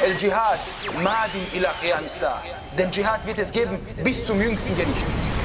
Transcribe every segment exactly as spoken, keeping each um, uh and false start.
El-Jihad madin ila qiyam as-sa'a. Den Dschihad wird es geben bis zum jüngsten Gericht.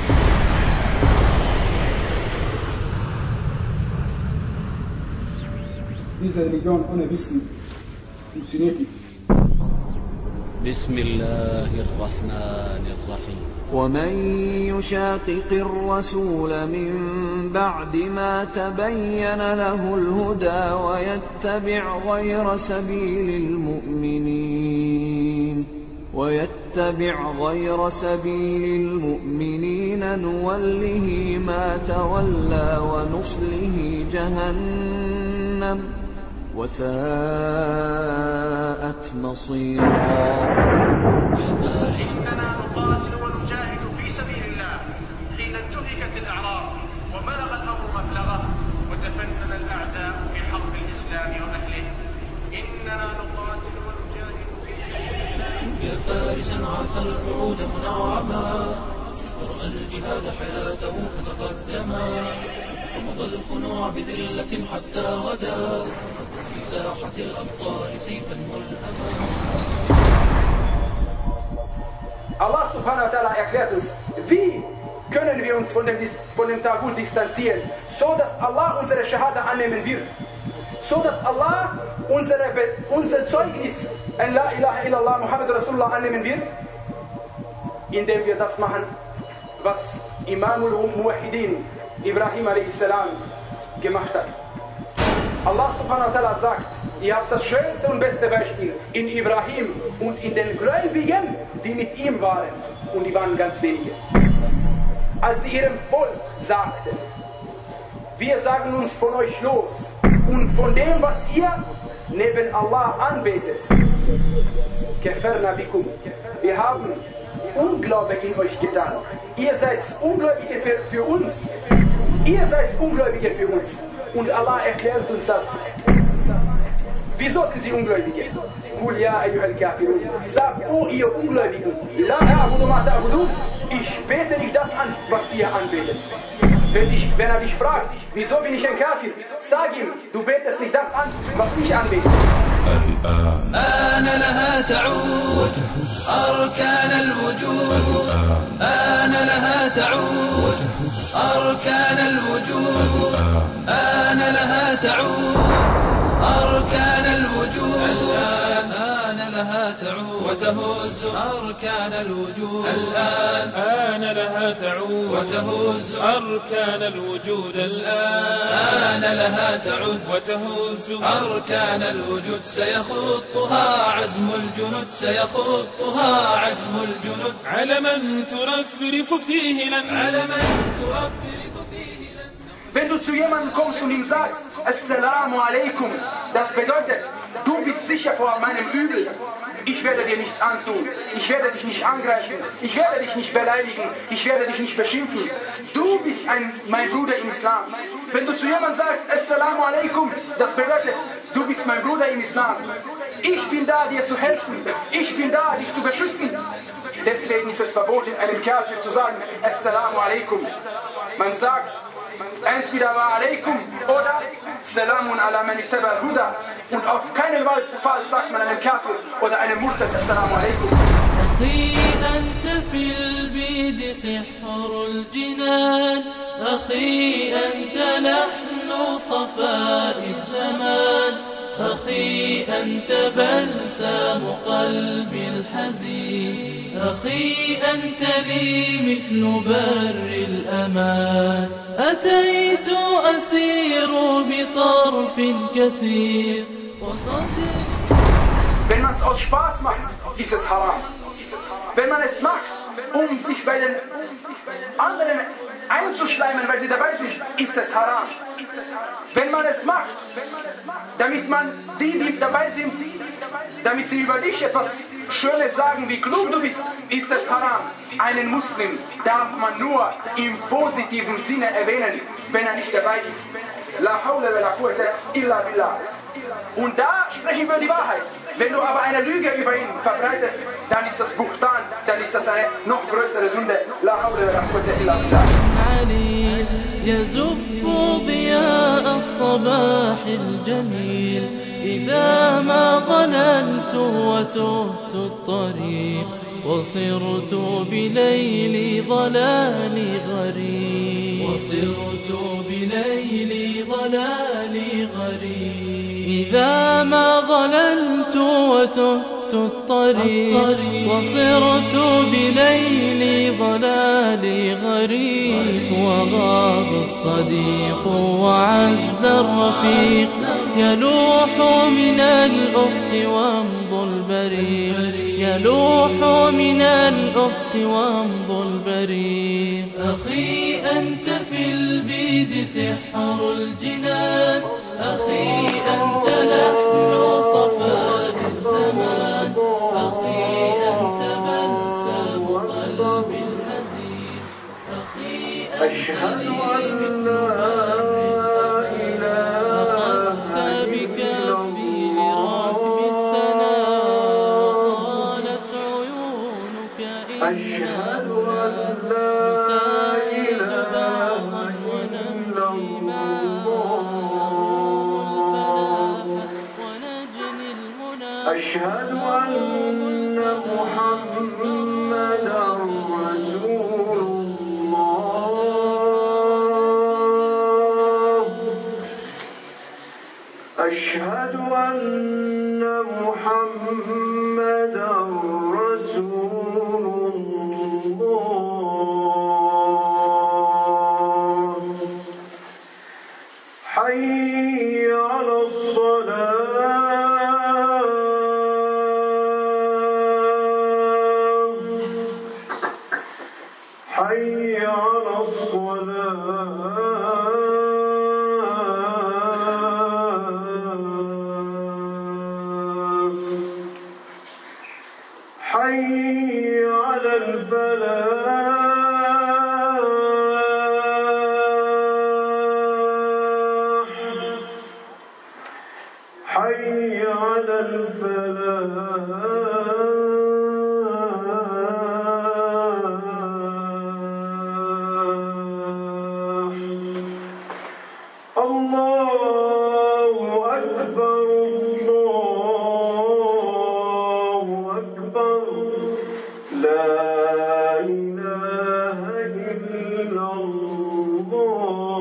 Diese Religion ohne Wissen funktioniert nicht. بسم الله الرحمن الرحيم ومن يشاقق الرسول من بعد ما تبين له الهدى ويتبع غير سبيل المؤمنين ويتبع غير سبيل المؤمنين نوله ما تولى ونصله جهنم وساءت مصيرا. إننا نقاتل ونجاهد في سبيل الله حين انتهكت الأعراض وبلغ الأمر مبلغه وتفنن الأعداء في حرب الإسلام وأهله. إننا نقاتل ونجاهد في سبيل الله. يا فارسا عاث الوعود منعما ورأى الجهاد حياته فتقدما رفض الخنوع بذلة حتى غدا في ساحة الأبطال سيفا ملهما. Allah subhanahu wa ta'ala erklärt uns, wie können wir uns von dem, von dem Tagut distanzieren, so dass Allah unsere Shahada annehmen wird, so dass Allah unsere, unser Zeugnis an La ilaha illallah Muhammad Rasulullah annehmen wird, indem wir das machen, was Imamul Muwahhidin Ibrahim a.s. gemacht hat. Allah subhanahu wa ta'ala sagt, ihr habt das schönste und beste Beispiel in Ibrahim und in den Gläubigen, die mit ihm waren. Und die waren ganz wenige. Als sie ihrem Volk sagten, wir sagen uns von euch los und von dem, was ihr neben Allah anbetet. Kafarna bikum. Wir haben Unglaube in euch getan. Ihr seid Ungläubige für, für uns. Ihr seid Ungläubige für uns. Und Allah erklärt uns das. Wieso sind sie Ungläubige? Qul ya ayyuhal kafirun. Sag, oh ihr Ungläubigen, la a'budu ma ta'budun. Ich bete nicht das an, was ihr anbetet. Wenn, ich, wenn er dich fragt, wieso bin ich ein Kafir? Sag ihm, du betest nicht das an, was ich anbete. آن لها تعود أركان الوجود آن لها تعود أركان الوجود آن لها تعود أركان الوجود الآن آن لها تعود وتهز أركان الوجود الآن آن لها تعود وتهز أركان الوجود الآن آن لها تعود وتهز أركان الوجود سيخطها عزم الجنود سيخطها عزم الجنود على من ترفرف فيه لن على من ترفرف فيه لن. Wenn du zu jemandem kommst und ihm sagst, Assalamu alaikum, das bedeutet, du bist sicher vor meinem Übel. Ich werde dir nichts antun. Ich werde dich nicht angreifen. Ich werde dich nicht beleidigen. Ich werde dich nicht beschimpfen. Du bist ein, mein Bruder im Islam. Wenn du zu jemandem sagst, Assalamu alaikum, das bedeutet, du bist mein Bruder im Islam. Ich bin da, dir zu helfen. Ich bin da, dich zu beschützen. Deswegen ist es verboten, einem Kafir zu sagen, Assalamu alaikum. Man sagt, entweder wa alaikum oder Salamun ala man ittaba al-huda. Und auf keinen Fall sagt man einem Kafir oder einem Murtad Assalamu alaikum. أخي أنت في البيد سحر الجنان أخي أنت لحن صفاء الزمان أخي أنت بلسم قلبي الحزين أخي أنت لي مثل بر الأمان أتيت أسير بطرف كثير وصفر. Wenn man es aus Spaß macht, ist es haram. Wenn man es macht, um sich bei den anderen einzuschleimen, weil sie dabei sind, ist es haram. Wenn man es macht, damit man die, die dabei sind, damit sie über dich etwas Schönes sagen, wie klug du bist, ist es haram. Einen Muslim darf man nur im positiven Sinne erwähnen, wenn er nicht dabei ist. La hawla wa la quwwata illa billah. Und da sprechen wir die Wahrheit. Wenn du aber eine Lüge über ihn verbreitest, dann ist das Buchtan, dann ist das eine noch größere Sünde. La hawla wa la quwwata illa billah. يزف ضياء الصباح الجميل إذا ما ظننت وتهت الطريق وصرت بليل ضلالي غريب وصرت بليل ضلالي غريب إذا ما ضللت وتهت الطريق وصرت بليل ضلالي غريب وغاب الصديق وعز الرفيق يلوح من الأفق وامضى البريق يلوح من الأفق وامضى البريق أخي أنت في البيد سحر الجنان أخي أنت لحن صفاء الزمان أخي أنت بلسم قلبي الحزين أخي أنت أشهد أن لا أشهد أن لا إله إلا الله أشهد أن محمدا رسول الله أشهد أن محمدا رسول الله حي على الصلاة حي على الصلاة حي على الفلاح حي على الفلاح الله أكبر الله أكبر لا إله إلا الله.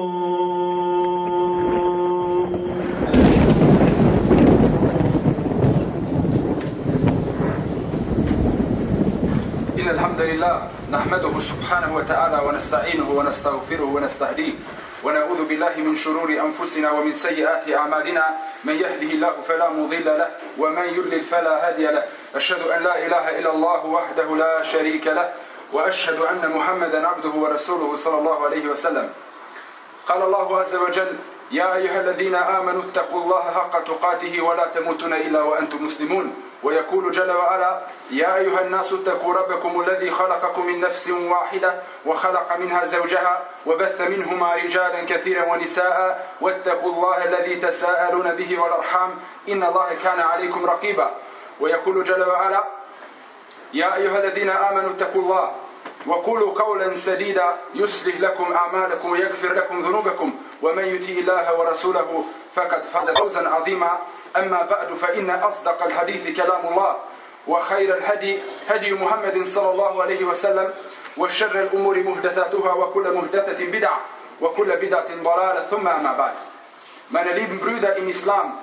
إن الحمد لله نحمده سبحانه وتعالى ونستعينه ونستغفره ونستهديه ونعوذ بالله من شرور أنفسنا ومن سيئات أعمالنا من يهده الله فلا مضل له ومن يضلل فلا هادي له أشهد أن لا إله إلا الله وحده لا شريك له وأشهد أن محمدا عبده ورسوله صلى الله عليه وسلم. قال الله عز وجل: يا أيها الذين آمنوا اتقوا الله حق تقاته ولا تموتن إلا وأنتم مسلمون. ويقول جل وعلا: يا أيها الناس اتقوا ربكم الذي خلقكم من نفس واحدة وخلق منها زوجها وبث منهما رجالا كثيرا ونساء واتقوا الله الذي تساءلون به والأرحام إن الله كان عليكم رقيبا. ويقول جل وعلا: يا أيها الذين آمنوا اتقوا الله وقولوا قولا سديدا يصلح لكم أعمالكم ويغفر لكم ذنوبكم ومن يطع الله ورسوله فقد فاز فوزا عظيما. أما بعد فإن أصدق الحديث كلام الله وخير الهدي هدي محمد صلى الله عليه وسلم وشر الأمور محدثاتها وكل محدثة بدعة وكل بدعة ضلالة ثم أما بعد. Meine lieben Brüder im Islam,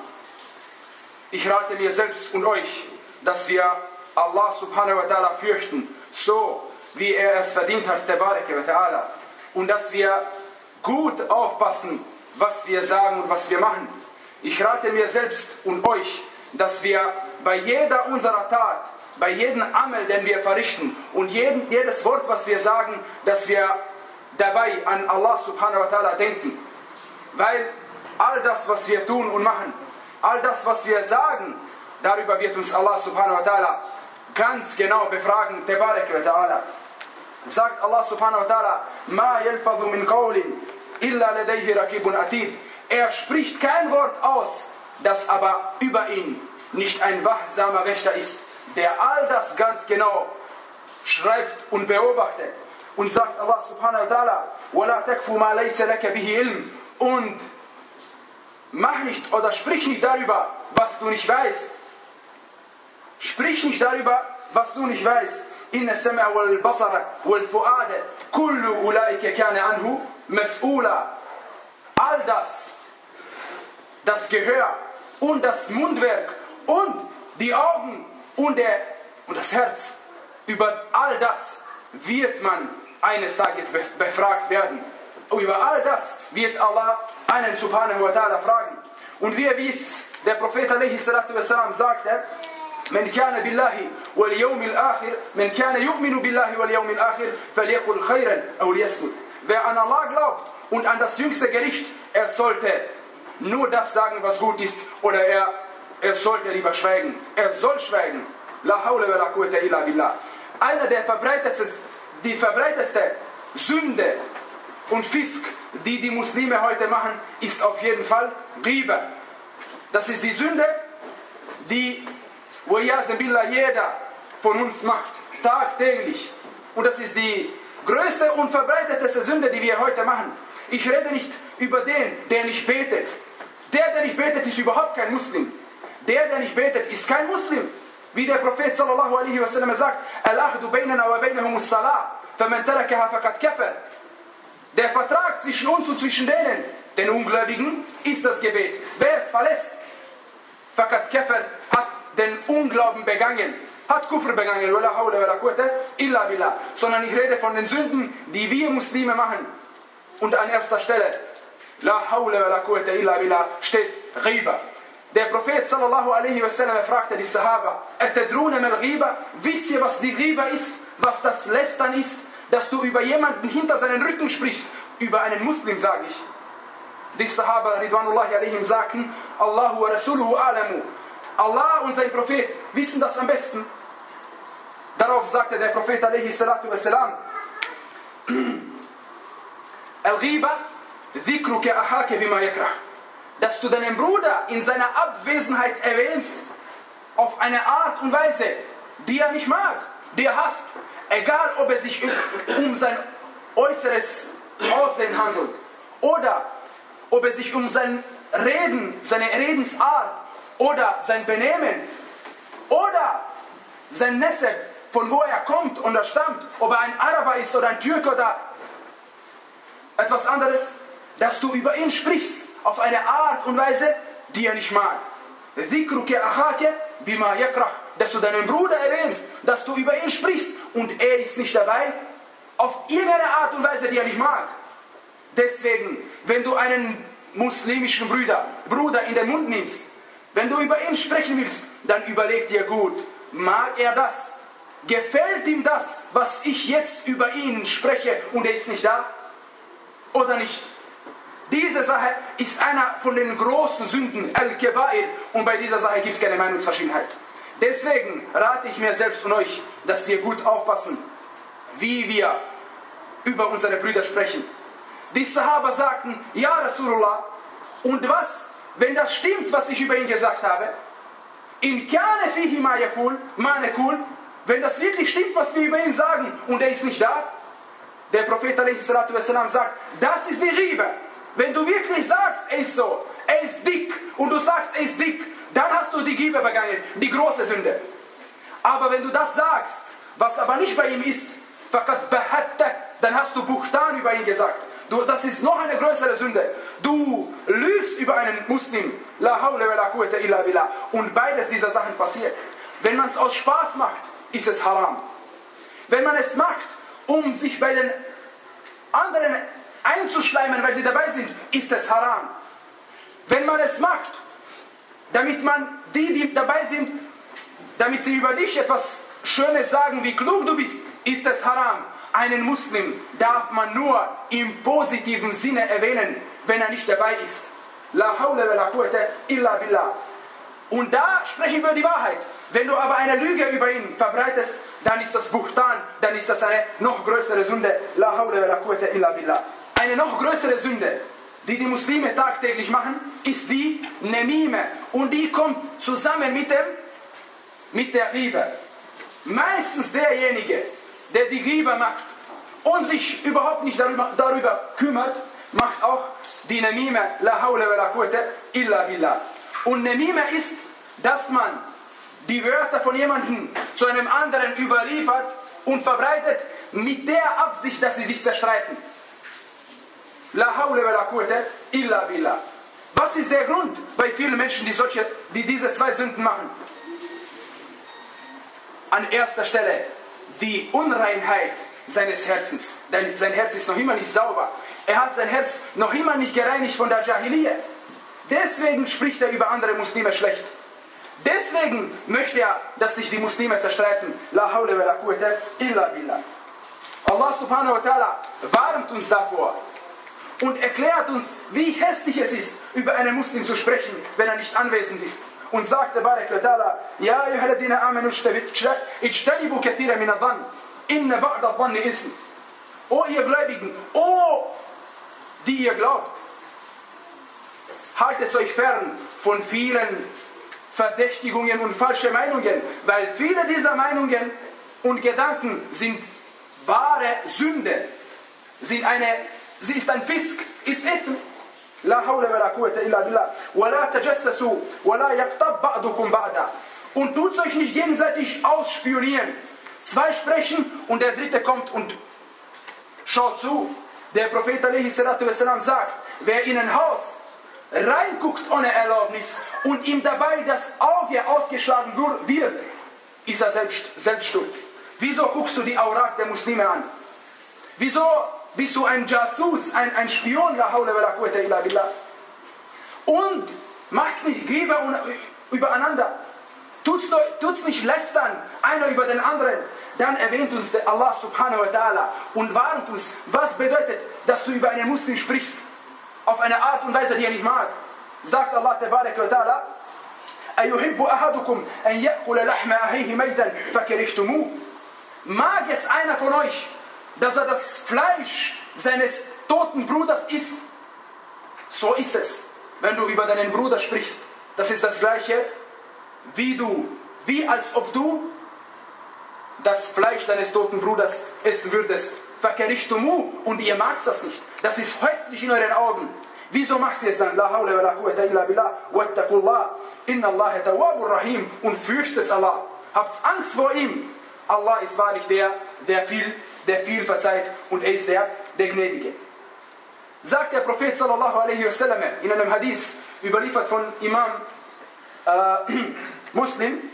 ich rate mir selbst und euch, dass wir Allah subhanahu wa ta'ala fürchten, so wie er es verdient hat, Tabaraka wa ta'ala, und dass wir gut aufpassen, was wir sagen und was wir machen. Ich rate mir selbst und euch, dass wir bei jeder unserer Tat, bei jedem Amal, den wir verrichten und jeden, jedes Wort, was wir sagen, dass wir dabei an Allah subhanahu wa ta'ala denken. Weil all das, was wir tun und machen, all das, was wir sagen, darüber wird uns Allah subhanahu wa ta'ala ganz genau befragen. Tabaraka wa ta'ala. Sagt Allah subhanahu wa ta'ala: Ma yalfadhu min qawlin illa ladayhi raqibun atid. Er spricht kein Wort aus, das aber über ihn nicht ein wachsamer Wächter ist, der all das ganz genau schreibt und beobachtet. Und sagt Allah subhanahu wa ta'ala: وَلَا تَكْفُ مَا لَيْسَ لَكَ بِهِ عِلْمٍ. Und mach nicht oder sprich nicht darüber, was du nicht weißt. Sprich nicht darüber, was du nicht weißt. Inna sam'a wal basara wal fu'ada kullu ulaika kana anhu mas'ula. All das, das Gehör und das Mundwerk und die Augen und, der, und das Herz, über all das wird man eines Tages befragt werden. Über all das wird Allah einen Subhanahu wa ta'ala fragen. Und wie es der Prophet alaihi salatu wassalam sagte, من كان بالله واليوم الآخر من كان يؤمن بالله واليوم الآخر فليقل خيرا أو ليصمت. Wer an Allah glaubt und an das jüngste Gericht, er sollte nur das sagen, was gut ist, oder er, er sollte lieber schweigen. Er soll schweigen. La hawla wa la quwwata illa billah. Einer der verbreitetste, die verbreitetste Sünde und Fisk, die die Muslime heute machen, ist auf jeden Fall Ghiba. Das ist die Sünde, die jeder von uns macht, tagtäglich. Und das ist die größte und verbreiteteste Sünde, die wir heute machen. Ich rede nicht über den, der nicht betet. Der, der nicht betet, ist überhaupt kein Muslim. Der, der nicht betet, ist kein Muslim. Wie der Prophet sallallahu alaihi wasallam sagt, Al-Ahdu baynana wa baynahum as-salah, faman tarakaha faqad kafar. Der Vertrag zwischen uns und zwischen denen, den Ungläubigen, ist das Gebet. Wer es verlässt, faqad kafar, hat den Unglauben begangen, hat Kufr begangen, wala hawla wala quwwata illa billah. Sondern ich rede von den Sünden, die wir Muslime machen. Und an erster Stelle, la hawla wala quwwata illa billah, steht Ghiba. Der Prophet sallallahu alaihi wasallam fragte die Sahaba, atadruna mal Ghiba? Wisst ihr, was die Ghiba ist? Was das Lästern ist? Dass du über jemanden hinter seinen Rücken sprichst. Über einen Muslim, sage ich. Die Sahaba ridwanullahi alaihim sagten, Allahu wa rasuluhu alamu. Allah und sein Prophet wissen das am besten. Darauf sagte der Prophet alaihi salatu wassalam, Al-Ghiba dhikruka ahaka bima yakrah. Dass du deinen Bruder in seiner Abwesenheit erwähnst, auf eine Art und Weise, die er nicht mag, die er hasst. Egal, ob es sich um sein äußeres Aussehen handelt oder ob es sich um sein Reden, seine Redensart oder sein Benehmen oder sein Nesseb, von wo er kommt und er stammt, ob er ein Araber ist oder ein Türke oder etwas anderes, dass du über ihn sprichst auf eine Art und Weise, die er nicht mag. Dhikruka ahaka bima yakrah, dass du deinen Bruder erwähnst, dass du über ihn sprichst und er ist nicht dabei, auf irgendeine Art und Weise, die er nicht mag. Deswegen, wenn du einen muslimischen Bruder, Bruder in den Mund nimmst, wenn du über ihn sprechen willst, dann überleg dir gut, mag er das? Gefällt ihm das, was ich jetzt über ihn spreche und er ist nicht da? Oder nicht? Diese Sache ist einer von den großen Sünden, Al-Kabair, und bei dieser Sache gibt es keine Meinungsverschiedenheit. Deswegen rate ich mir selbst und euch, dass wir gut aufpassen, wie wir über unsere Brüder sprechen. Die Sahaba sagten, ja Rasulullah, und was, wenn das stimmt, was ich über ihn gesagt habe? In kana fihi ma yakul, ma nakul, wenn das wirklich stimmt, was wir über ihn sagen, und er ist nicht da? Der Prophet a.s. sagt, das ist die Ghiba. Wenn du wirklich sagst, er ist so, er ist dick, und du sagst, er ist dick, dann hast du die Ghiba begangen, die große Sünde. Aber wenn du das sagst, was aber nicht bei ihm ist, dann hast du Buchtan über ihn gesagt. Du, das ist noch eine größere Sünde. Du lügst über einen Muslim. La hawla wa la quwwata illa billah. Und beides dieser Sachen passiert. Wenn man es aus Spaß macht, ist es haram. Wenn man es macht, um sich bei den anderen einzuschleimen, weil sie dabei sind, ist es haram. Wenn man es macht, damit man die, die dabei sind, damit sie über dich etwas Schönes sagen, wie klug du bist, ist es haram. Einen Muslim darf man nur im positiven Sinne erwähnen, wenn er nicht dabei ist. La hawla wa la quwwata illa billah. Und da sprechen wir die Wahrheit. Wenn du aber eine Lüge über ihn verbreitest, dann ist das Buchtan, dann ist das eine noch größere Sünde. La hawla wa la quwwata illa billah. Eine noch größere Sünde, die die Muslime tagtäglich machen, ist die Nemime. Und die kommt zusammen mit, dem, mit der Ghiba. Meistens derjenige, der die Ghiba macht und sich überhaupt nicht darüber, darüber kümmert, macht auch die Nemime. La hawla wa la quwwata illa billah. Und Nemime ist, dass man die Wörter von jemandem zu einem anderen überliefert und verbreitet mit der Absicht, dass sie sich zerstreiten. La hawla wa la quwwata illa billah. Was ist der Grund bei vielen Menschen, die, solche, die diese zwei Sünden machen? An erster Stelle die Unreinheit seines Herzens. Denn sein Herz ist noch immer nicht sauber. Er hat sein Herz noch immer nicht gereinigt von der Jahiliyyah. Deswegen spricht er über andere Muslime schlecht. Deswegen möchte er, dass sich die Muslime zerstreiten. La hawla wa la quwwata illa billah. Allah subhanahu wa ta'ala warnt uns davor und erklärt uns, wie hässlich es ist, über einen Muslim zu sprechen, wenn er nicht anwesend ist. Und sagt Tabarak wa ta'ala, Ja ayyuhalladhina amanu ijtanibu kathira min adh-dhann, inna ba'da adh-dhanni ism. O ihr Gläubigen, o die ihr glaubt, haltet euch fern von vielen Verdächtigungen und falsche Meinungen, weil viele dieser Meinungen und Gedanken sind wahre Sünde, sind eine, sie ist ein Fisk, ist Ithm. La hawla wa la quwwata illa billah. Wa la tajassasu wa la yaqtab ba'dukum ba'da. Und tut euch nicht gegenseitig ausspionieren. Zwei sprechen und der dritte kommt und schaut zu. Der Prophet alaihi salatu wassalam sagt, wer in ein Haus reinguckt ohne Erlaubnis und ihm dabei das Auge ausgeschlagen wird, ist er selbst, selbst schuld. Wieso guckst du die Aurat der Muslime an? Wieso bist du ein Jasus, ein, ein Spion, la hawla wa la quwwata illa billah? Und machst nicht Gebe übereinander. Tut's, tut's nicht lästern, einer über den anderen. Dann erwähnt uns der Allah subhanahu wa ta'ala und warnt uns, was bedeutet, dass du über einen Muslim sprichst. Auf eine Art und Weise, die er nicht mag. Sagt Allah tabarak wa ta'ala, Ayuhibbu ahadukum an ya'kula lahma ahihi maytan fakarihtumuh. Mag es einer von euch, dass er das Fleisch seines toten Bruders isst? So ist es, wenn du über deinen Bruder sprichst. Das ist das Gleiche, wie du, wie als ob du das Fleisch deines toten Bruders essen würdest. Fakarihtumuh. Und ihr magst das nicht. Das ist hässlich in euren Augen. Wieso machst ihr es dann? La hawla wa la quwwata illa billah. Wattaqullah. Inna Allah tawwabur rahim. Und fürchtet Allah. Habt Angst vor ihm. Allah ist wahrlich der, der viel, der viel verzeiht. Und er ist der, der Gnädige. Sagt der Prophet sallallahu alaihi wasallam in einem Hadith, überliefert von Imam äh, Muslim,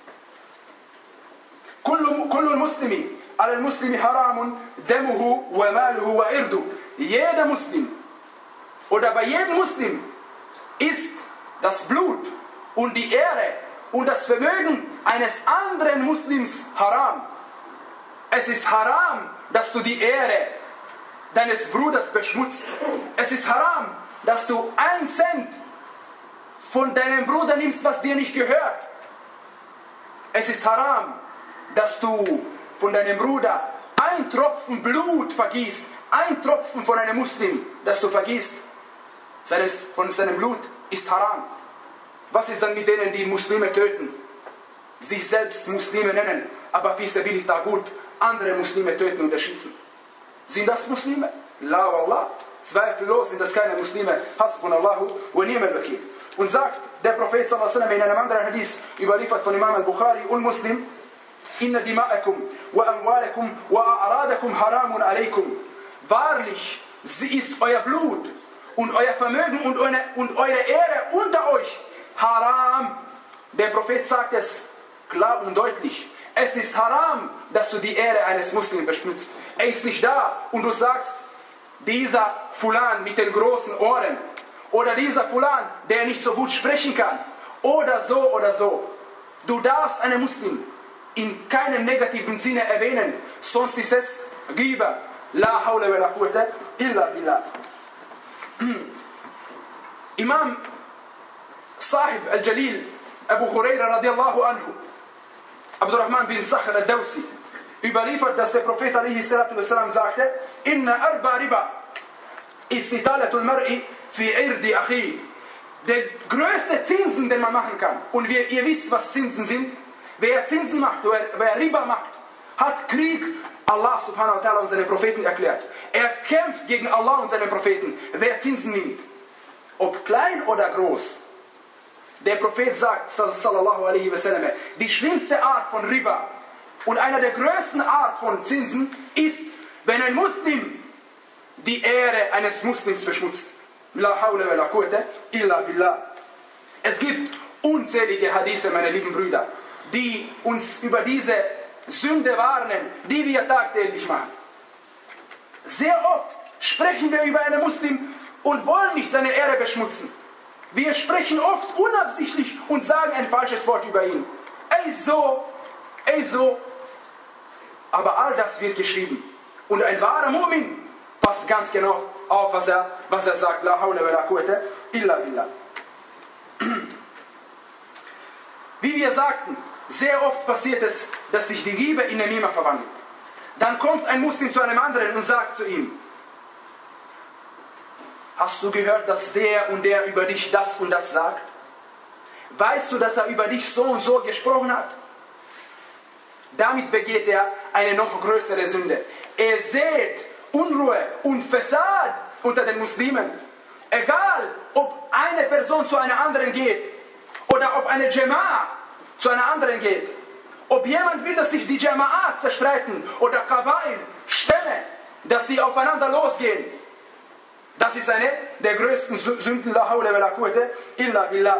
Kullu Muslimi ala al-Muslimi haramun damuhu wa maluhu wa irdu. Jeder Muslim oder bei jedem Muslim ist das Blut und die Ehre und das Vermögen eines anderen Muslims haram. Es ist haram, dass du die Ehre deines Bruders beschmutzt. Es ist haram, dass du ein Cent von deinem Bruder nimmst, was dir nicht gehört. Es ist haram, dass du von deinem Bruder ein Tropfen Blut vergießt, ein Tropfen von einem Muslim, das du vergießt, seines, von seinem Blut, ist haram. Was ist dann mit denen, die Muslime töten? Sich selbst Muslime nennen, aber fi sabili tagut andere Muslime töten und erschießen. Sind das Muslime? La wallah, zweifellos sind das keine Muslime. Hasbunallahu wa ni'mal wakil. Und sagt der Prophet sallallahu alaihi wasallam in einem anderen Hadith, überliefert von Imam al-Bukhari und Muslim, Inna dima'akum wa amwalakum wa a'radakum haramun alaykum. Wahrlich, sie ist euer Blut und euer Vermögen und eure, und eure Ehre unter euch haram. Der Prophet sagt es klar und deutlich. Es ist haram, dass du die Ehre eines Muslims beschmutzt. Er ist nicht da und du sagst, dieser Fulan mit den großen Ohren oder dieser Fulan, der nicht so gut sprechen kann oder so oder so. Du darfst einen Muslim in keinem negativen Sinne erwähnen, sonst ist es Ghiba. La hawla wa la quwwata illa billah. Imam Sahib al-Jalil Abu Huraira radiallahu anhu, Abdurrahman bin Sakhr al-Dawsi, überliefert, dass der Prophet alaihi salatu wassalam sagte, Inna arba riba istitalatul mar'i fi irdi akhi. Der größte Zinsen, den man machen kann, und wir, ihr wisst, was Zinsen sind. Wer Zinsen macht, wer, wer Riba macht, hat Krieg. Allah subhanahu wa ta'ala und seine Propheten erklärt. Er kämpft gegen Allah und seine Propheten. Wer Zinsen nimmt, ob klein oder groß, Der Prophet sagt, sallallahu alaihi wasallam, die schlimmste Art von Riba und einer der größten Art von Zinsen ist, wenn ein Muslim die Ehre eines Muslims verschmutzt. La hawla wa la quwwata illa billah. Es gibt unzählige Hadithe, meine lieben Brüder, die uns über diese Sünde warnen, die wir tagtäglich machen. Sehr oft sprechen wir über einen Muslim und wollen nicht seine Ehre beschmutzen. Wir sprechen oft unabsichtlich und sagen ein falsches Wort über ihn. Ey so, ey so. Aber all das wird geschrieben. Und ein wahrer Mu'min passt ganz genau auf, was er, was er sagt. La hawla wa la quwwata illa billah. Wie wir sagten, sehr oft passiert es, dass sich die Liebe in Namima verwandelt. Dann kommt ein Muslim zu einem anderen und sagt zu ihm: Hast du gehört, dass der und der über dich das und das sagt? Weißt du, dass er über dich so und so gesprochen hat? Damit begeht er eine noch größere Sünde. Er sät Unruhe und Fasad unter den Muslimen. Egal, ob eine Person zu einer anderen geht oder ob eine Jama'a zu einer anderen geht. Ob jemand will, dass sich die Jama'a zerstreiten oder Kabail, Stämme, dass sie aufeinander losgehen. Das ist eine der größten Sünden, la hawla wa la quwwata illa billah.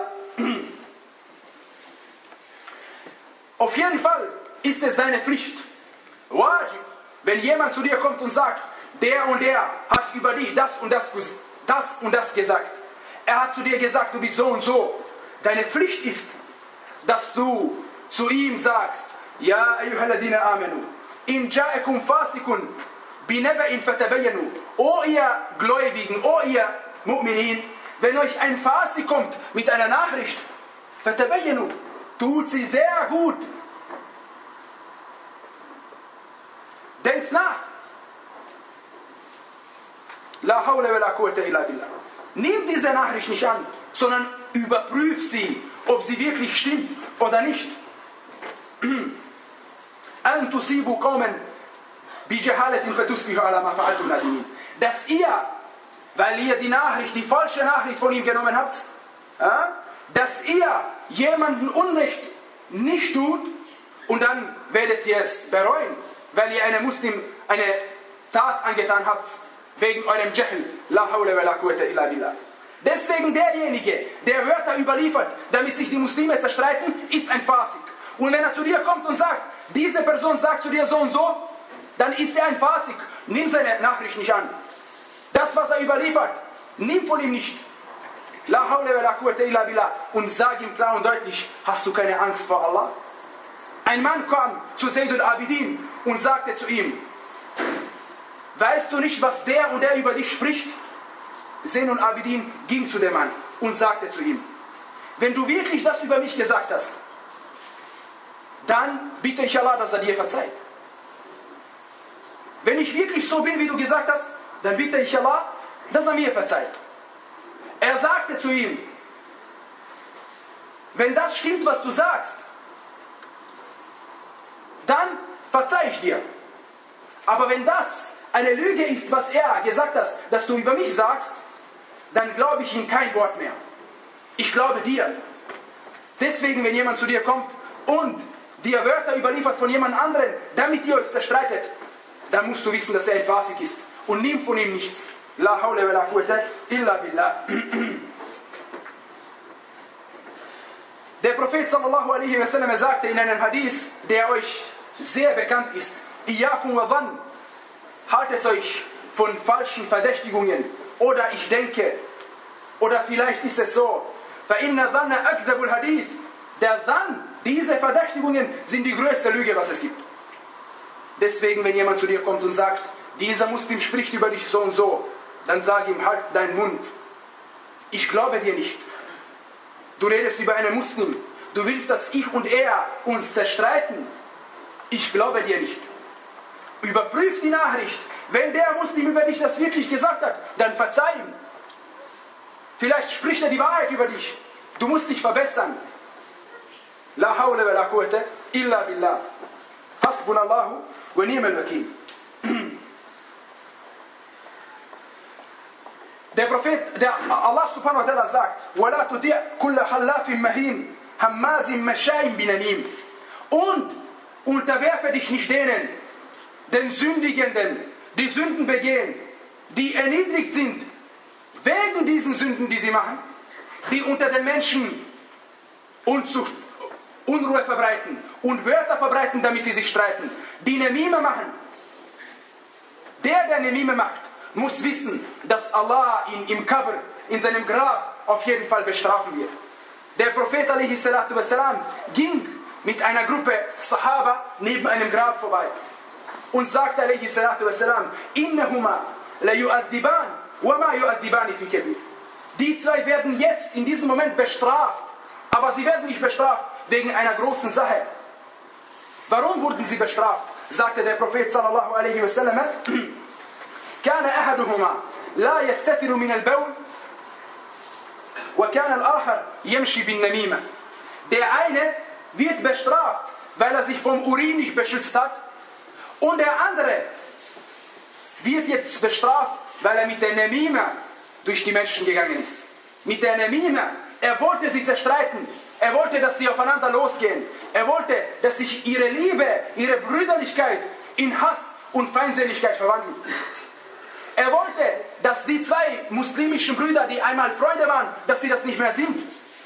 Auf jeden Fall ist es deine Pflicht, wajib, wenn jemand zu dir kommt und sagt, der und der hat über dich das und das, das und das gesagt. Er hat zu dir gesagt, du bist so und so. Deine Pflicht ist, dass du zu ihm sagst, ja ayyuhalladina amanu, in ja'akum fasikun binaba'in fatabayyanu. O ihr Gläubigen, o ihr Mu'minin, wenn euch ein Fasik kommt mit einer Nachricht, fatabayyanu, tut sie sehr gut. Denkt nach. La hawla wa la quwwata illa billah. Nimm diese Nachricht nicht an, sondern überprüf sie, ob sie wirklich stimmt oder nicht. An tusibu qawman bi jahalatin fatusbihu ala ma fa'altum nadimin. Dass ihr, weil ihr die Nachricht, die falsche Nachricht von ihm genommen habt, dass ihr jemanden Unrecht nicht tut und dann werdet ihr es bereuen, weil ihr einem Muslim eine Tat angetan habt, wegen eurem Jahl. La hawla wa la quwwata illa billah. Deswegen derjenige, der Wörter überliefert, damit sich die Muslime zerstreiten, ist ein Fasik. Und wenn er zu dir kommt und sagt, diese Person sagt zu dir so und so, dann ist er ein Fasik. Nimm seine Nachricht nicht an. Das, was er überliefert, nimm von ihm nicht. La hawla wa la quwwata illa billah. Und sag ihm klar und deutlich, hast du keine Angst vor Allah? Ein Mann kam zu Zayd al-Abidin und sagte zu ihm, weißt du nicht, was der und der über dich spricht? Zayd al-Abidin ging zu dem Mann und sagte zu ihm, wenn du wirklich das über mich gesagt hast, dann bitte ich Allah, dass er dir verzeiht. Wenn ich wirklich so bin, wie du gesagt hast, dann bitte ich Allah, dass er mir verzeiht. Er sagte zu ihm, wenn das stimmt, was du sagst, dann verzeih ich dir. Aber wenn das eine Lüge ist, was er gesagt hat, dass du über mich sagst, dann glaube ich ihm kein Wort mehr. Ich glaube dir. Deswegen, wenn jemand zu dir kommt und dir Wörter überliefert von jemand anderem, damit ihr euch zerstreitet, dann musst du wissen, dass er ein Fasik ist. Und nimm von ihm nichts. La hawla wa la quwwata illa billah. Der Prophet sallallahu alaihi wasallam sagte in einem Hadith, der euch sehr bekannt ist, Iyakum wa dhann, haltet euch von falschen Verdächtigungen, oder ich denke, oder vielleicht ist es so, فَإِنَّ ظَنَّ أَكْذَبُ الْحَدِيثِ. Der Dhann, diese Verdächtigungen sind die größte Lüge, was es gibt. Deswegen, wenn jemand zu dir kommt und sagt, dieser Muslim spricht über dich so und so, dann sag ihm, halt deinen Mund. Ich glaube dir nicht. Du redest über einen Muslim. Du willst, dass ich und er uns zerstreiten. Ich glaube dir nicht. Überprüf die Nachricht. Wenn der Muslim über dich das wirklich gesagt hat, dann verzeih ihm. Vielleicht spricht er die Wahrheit über dich. Du musst dich verbessern. La hawla wa la quwwata illa billah. Hasbunallahu wa ni'mal wakil. Der Prophet, der Allah subhanahu wa ta'ala sagt, وَلَا تُطِعْ كُلَّ حَلَّافٍ مَهِينٍ هَمَّازٍ مَشَّاءٍ بِنَمِيمٍ. Und unterwerfe dich nicht denen, den Sündigenden, die Sünden begehen, die erniedrigt sind, wegen diesen Sünden, die sie machen, die unter den Menschen Unzucht, Unruhe verbreiten und Wörter verbreiten, damit sie sich streiten, die Nemime machen. Der, der Nemime macht, muss wissen, dass Allah ihn im Kabr, in seinem Grab, auf jeden Fall bestrafen wird. Der Prophet a.s. ging mit einer Gruppe Sahaba neben einem Grab vorbei und sagte a.s. Innahuma la yu'addiban wa ma yu'addibani fi kabir. Die zwei werden jetzt in diesem Moment bestraft, aber sie werden nicht bestraft wegen einer großen Sache. Warum wurden sie bestraft? Sagte der Prophet sallallahu alaihi wasallam: Kana ahaduhuma la yastathiru min al-bawl wa kana al-akhar yamshi bin namima. Der eine wird bestraft, weil er sich vom Urin nicht beschützt hat, und der andere wird jetzt bestraft, weil er mit der Namima durch die Menschen gegangen ist. Mit der Namima, er wollte sie zerstreiten, er wollte, dass sie aufeinander losgehen, er wollte, dass sich ihre Liebe, ihre Brüderlichkeit in Hass und Feindseligkeit verwandeln. Er wollte, dass die zwei muslimischen Brüder, die einmal Freunde waren, dass sie das nicht mehr sind.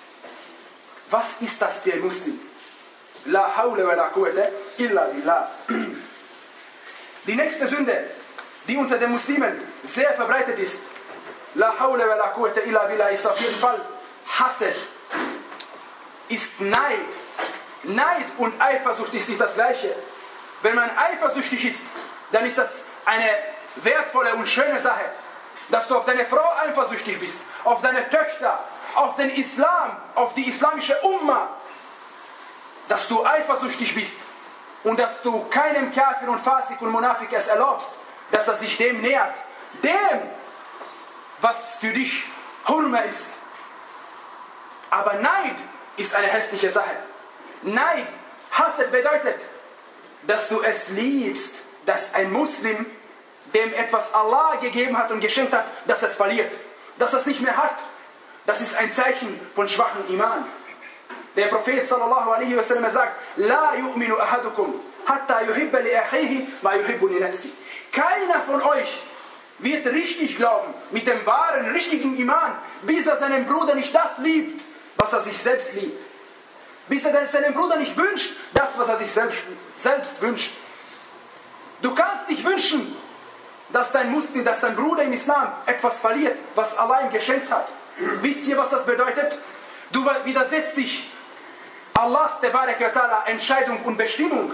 Was ist das für ein Muslim? La hawla wa la quwwata illa billah. Die nächste Sünde, die unter den Muslimen sehr verbreitet ist, La hawla wa la quwwata illa billah, ist auf jeden Fall Hasad, ist Neid. Neid und Eifersucht ist nicht das Gleiche. Wenn man eifersüchtig ist, dann ist das eine wertvolle und schöne Sache, dass du auf deine Frau eifersüchtig bist, auf deine Töchter, auf den Islam, auf die islamische Umma, dass du eifersüchtig bist und dass du keinem Kafir und Fasik und Munafik es erlaubst, dass er sich dem nähert, dem, was für dich Hurma ist. Aber Neid ist eine hässliche Sache. Neid, Hasad bedeutet, dass du es liebst, dass ein Muslim, dem etwas Allah gegeben hat und geschenkt hat, dass es verliert, dass es nicht mehr hat. Das ist ein Zeichen von schwachem Iman. Der Prophet sallallahu alaihi wasallam sagt: La yu'minu ahadukum hatta yuhibba li akhihi ma yuhibbu li nafsi. Keiner von euch wird richtig glauben, mit dem wahren, richtigen Iman, bis er seinem Bruder nicht das liebt, was er sich selbst liebt. Bis er seinem Bruder nicht wünscht, das, was er sich selbst, selbst wünscht. Du kannst nicht wünschen, dass dein Muslim, dass dein Bruder im Islam etwas verliert, was Allah ihm geschenkt hat. Wisst ihr, was das bedeutet? Du widersetzt dich Allahs Entscheidung und Bestimmung.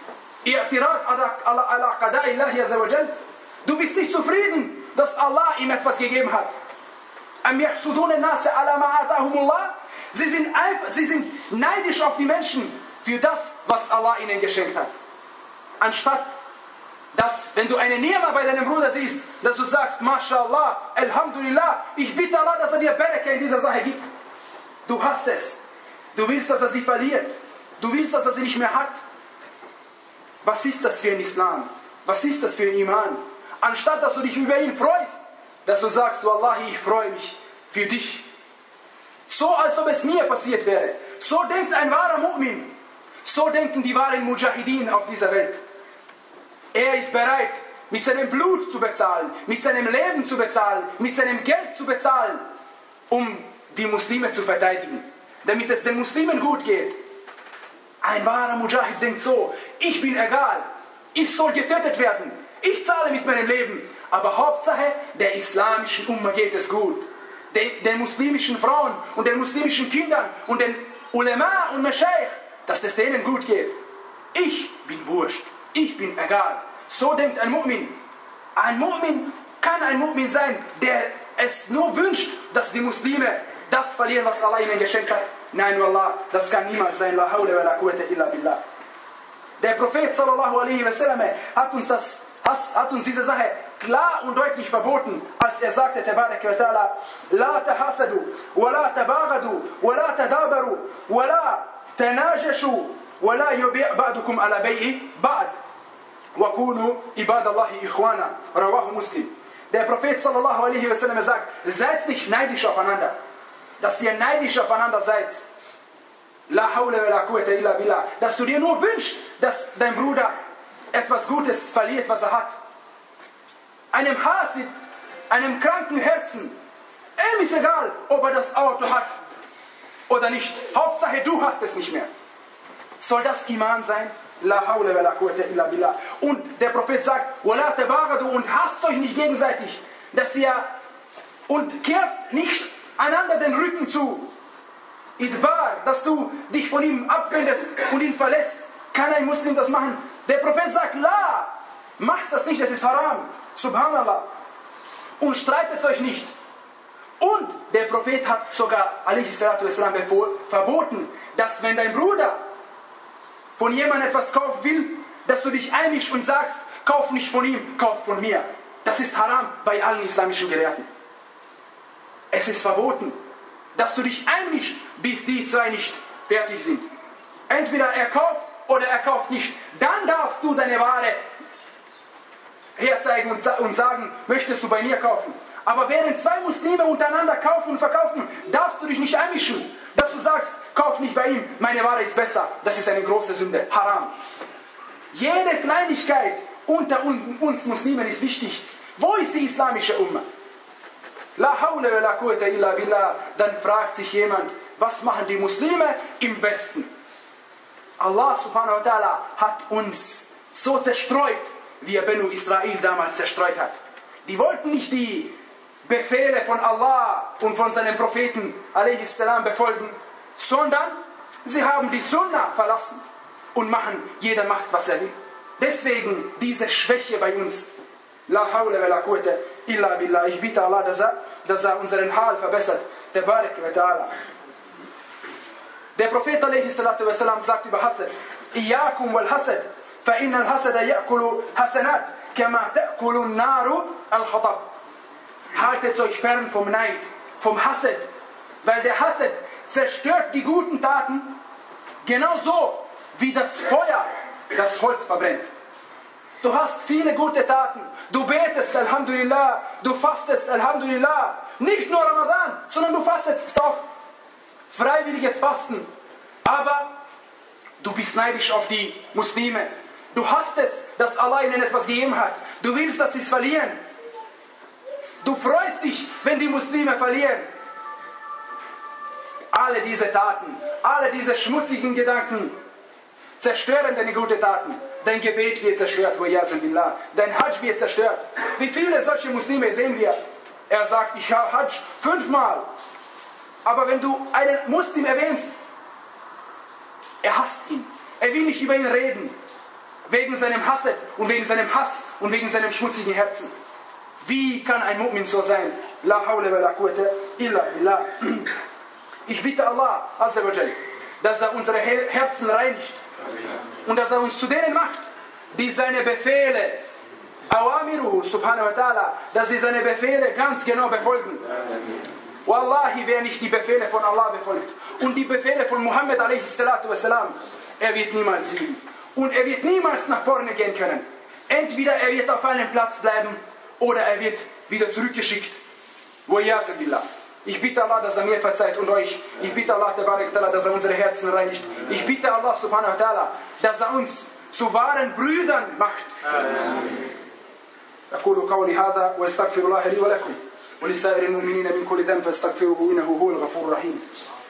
Du bist nicht zufrieden, dass Allah ihm etwas gegeben hat. Sie sind, einfach, sie sind neidisch auf die Menschen für das, was Allah ihnen geschenkt hat. Anstatt, dass, wenn du eine Ni'ma bei deinem Bruder siehst, dass du sagst: MashaAllah, Alhamdulillah, ich bitte Allah, dass er dir Baraka in dieser Sache gibt. Du hast es. Du willst, dass er sie verliert. Du willst, dass er sie nicht mehr hat. Was ist das für ein Islam? Was ist das für ein Iman? Anstatt, dass du dich über ihn freust, dass du sagst: Wallahi, ich freue mich für dich. So, als ob es mir passiert wäre. So denkt ein wahrer Mu'min. So denken die wahren Mujahideen auf dieser Welt. Er ist bereit, mit seinem Blut zu bezahlen, mit seinem Leben zu bezahlen, mit seinem Geld zu bezahlen, um die Muslime zu verteidigen, damit es den Muslimen gut geht. Ein wahrer Mujahid denkt so: Ich bin egal, ich soll getötet werden, ich zahle mit meinem Leben, aber Hauptsache, der islamischen Umma geht es gut. Den, den muslimischen Frauen und den muslimischen Kindern und den Ulema und Mashaykh, dass es denen gut geht. Ich bin wurscht, ich bin egal. So denkt ein Mu'min. Ein Mu'min kann ein Mu'min sein, der es nur wünscht, dass die Muslime das verlieren, was Allah ihnen geschenkt hat. Nein, Wallah, das kann niemals sein. La hawla wa la quwwata illa billah. Der Prophet sallallahu alaihi wasallam hat uns das, hat uns diese Sache klar und deutlich verboten, als er sagte: Tabarak wa ta'ala, La tahasadu, wa la tabaghadu, wa la tadabaru, wa la tanajashu, wa la yubi' ba'dukum ala bay'i ba'd, wa kunu ibadallahi ikhwana. Rawahu Muslim. Der Prophet sallallahu alaihi wasallam sagt, seid nicht neidisch aufeinander. Dass ihr neidisch aufeinander seid. La hawla wa la quwwata illa billah. Dass du dir nur wünschst, dass dein Bruder etwas Gutes verliert, was er hat. Einem Hasid, einem kranken Herzen, ihm ist egal, ob er das Auto hat oder nicht. Hauptsache, du hast es nicht mehr. Soll das Iman sein? La hawla wa la quwwata illa billah. Und der Prophet sagt, wala tabaghadu, und hasst euch nicht gegenseitig, dass ihr und kehrt nicht einander den Rücken zu. Idbar, dass du dich von ihm abwendest und ihn verlässt. Kann ein Muslim das machen? Der Prophet sagt, la, macht das nicht, das ist haram. Subhanallah. Und streitet euch nicht. Und der Prophet hat sogar, alaihi salatu wassalam, verboten, dass wenn dein Bruder von jemandem etwas kaufen will, dass du dich einmischst und sagst, kauf nicht von ihm, kauf von mir. Das ist haram bei allen islamischen Gelehrten. Es ist verboten, dass du dich einmischst, bis die zwei nicht fertig sind. Entweder er kauft oder er kauft nicht. Dann darfst du deine Ware herzeigen und sagen, möchtest du bei mir kaufen. Aber während zwei Muslime untereinander kaufen und verkaufen, darfst du dich nicht einmischen. Dass du sagst, kauf nicht bei ihm, meine Ware ist besser. Das ist eine große Sünde, haram. Jede Kleinigkeit unter uns Muslimen ist wichtig. Wo ist die islamische Umma? La hawla wa la quwwata illa billah. Dann fragt sich jemand, was machen die Muslime im Westen? Allah subhanahu wa ta'ala hat uns so zerstreut, wie er Benu Israel damals zerstreut hat. Die wollten nicht die Befehle von Allah und von seinem Propheten alaihi salam befolgen, sondern sie haben die Sunna verlassen und machen, jeder macht, was er will. Deswegen diese Schwäche bei uns. La hawla wa la quwwata illa billah. Ich bitte Allah, dass er, dass er unseren Hal verbessert. Tabarak wa ta'ala. Der Prophet alaihi salatu wasalam sagt über Hasad, Iyakum wal Hasad, fa inna al Hasada ya'kulu Hasanat, kama ta'kulu naru al-Hatab. Haltet euch fern vom Neid, vom Hasad, weil der Hasad zerstört die guten Taten genauso wie das Feuer das Holz verbrennt. Du hast viele gute Taten, du betest, Alhamdulillah, du fastest, Alhamdulillah, nicht nur Ramadan, sondern du fastest auch freiwilliges Fasten, aber du bist neidisch auf die Muslime. Du hast es, dass Allah ihnen etwas gegeben hat. Du willst, dass sie es verlieren. Du freust dich, wenn die Muslime verlieren. Alle diese Taten, alle diese schmutzigen Gedanken zerstören deine guten Taten. Dein Gebet wird zerstört, dein Hajj wird zerstört. Wie viele solche Muslime sehen wir? Er sagt, ich habe Hajj fünfmal. Aber wenn du einen Muslim erwähnst, er hasst ihn. Er will nicht über ihn reden. Wegen seinem Hasad und wegen seinem Hass und wegen seinem schmutzigen Herzen. Wie kann ein Mu'min so sein? La hawla wa la quwwata illa billah. Ich bitte Allah, Azza wa Jal, dass er unsere Herzen reinigt. Und dass er uns zu denen macht, die seine Befehle, Awamiruhu subhanahu wa ta'ala, dass sie seine Befehle ganz genau befolgen. Wallahi, wer nicht die Befehle von Allah befolgt und die Befehle von Muhammad alaihi salatu wassalam, er wird niemals siegen. Und er wird niemals nach vorne gehen können. Entweder er wird auf einem Platz bleiben oder er wird wieder zurückgeschickt. Ich bitte Allah, dass er mir verzeiht und euch. Ich bitte Allah, dass er unsere Herzen reinigt. Ich bitte Allah subhanahu wa ta'ala, dass er uns zu wahren Brüdern macht. أقول قولي هذا وأستغفر الله لي ولكم ولسائر المؤمنين من كل ذنب فاستغفروه إنه هو الغفور الرحيم.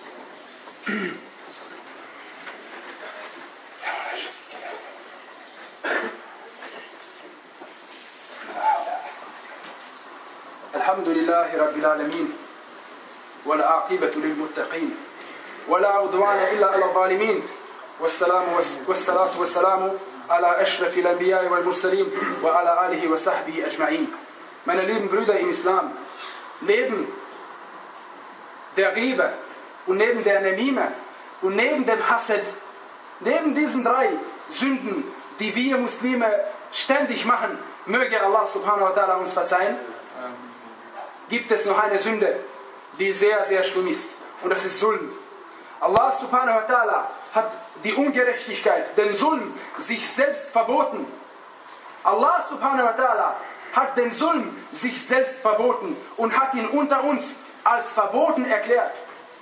الحمد لله رب العالمين والعاقبة للمتقين ولا عدوان إلا على الظالمين والسلام والصلاة والسلام على أشرف الأنبياء والمرسلين وعلى آله وصحبه أجمعين. Meine lieben Brüder im Islam, neben der Riebe und neben der Namima und neben dem Hasad, neben diesen drei Sünden, die wir Muslime ständig machen, möge Allah subhanahu wa ta'ala uns verzeihen, gibt es noch eine Sünde, die sehr, sehr schlimm ist. Und das ist Sulm. Allah subhanahu wa ta'ala hat die Ungerechtigkeit, den Sulm, sich selbst verboten. Allah subhanahu wa ta'ala hat den Sulm sich selbst verboten und hat ihn unter uns als verboten erklärt.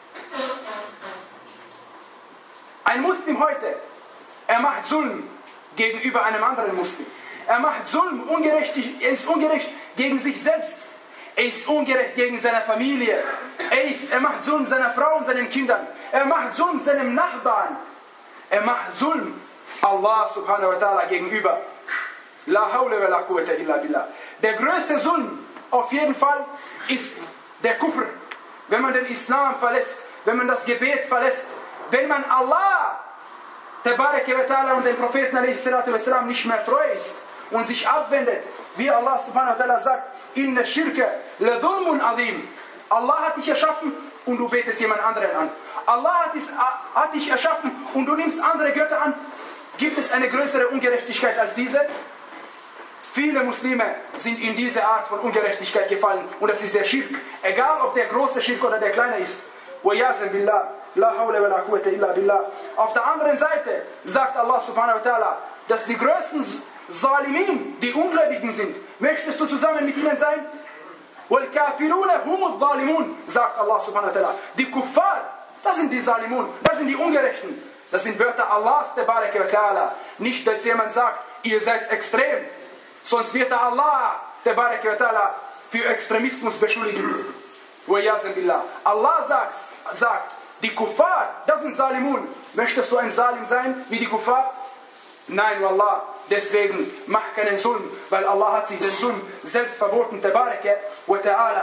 Ein Muslim heute, er macht Sulm gegenüber einem anderen Muslim. Er macht Sulm, ungerecht, er ist ungerecht gegen sich selbst. Er ist ungerecht gegen seine Familie. Er, ist, er macht Sulm seiner Frau und seinen Kindern. Er macht Sulm seinem Nachbarn. Er macht Sulm Allah subhanahu wa ta'ala gegenüber. La hawla wa la quwwata illa billah. Der größte Sulm auf jeden Fall ist der Kufr. Wenn man den Islam verlässt, wenn man das Gebet verlässt, wenn man Allah Tabaraka wa ta'ala und den Propheten alaihi salatu wa salam nicht mehr treu ist und sich abwendet, wie Allah subhanahu wa ta'ala sagt, Inna shirka la dhulmun azim. Allah hat dich erschaffen und du betest jemand anderen an. Allah hat, dies, hat dich erschaffen und du nimmst andere Götter an. Gibt es eine größere Ungerechtigkeit als diese? Viele Muslime sind in diese Art von Ungerechtigkeit gefallen und das ist der Schirk. Egal ob der große Schirk oder der kleine ist. billah, la hawla wa la quwwata illa billah. Auf der anderen Seite sagt Allah subhanahu wa ta'ala, dass die größten Zalimin die Ungläubigen sind. Möchtest du zusammen mit ihnen sein? Wal kafiruna humuz zalimun, sagt Allah subhanahu wa ta'ala. Die Kuffar, das sind die Zalimun, das sind die Ungerechten. Das sind Wörter Allahs, Tabaraka wa ta'ala. Nicht, dass jemand sagt, ihr seid extrem. Sonst wird Allah, Tabaraka wa ta'ala, für Extremismus beschuldigen. billah. Allah sagt, sagt, die Kuffar, das sind Zalimun. Möchtest du ein Salim sein, wie die Kuffar? Nein, Wallah. Deswegen mach keinen Sulm, weil Allah hat sich den Sulm selbst verboten, Tabaraka wa ta'ala.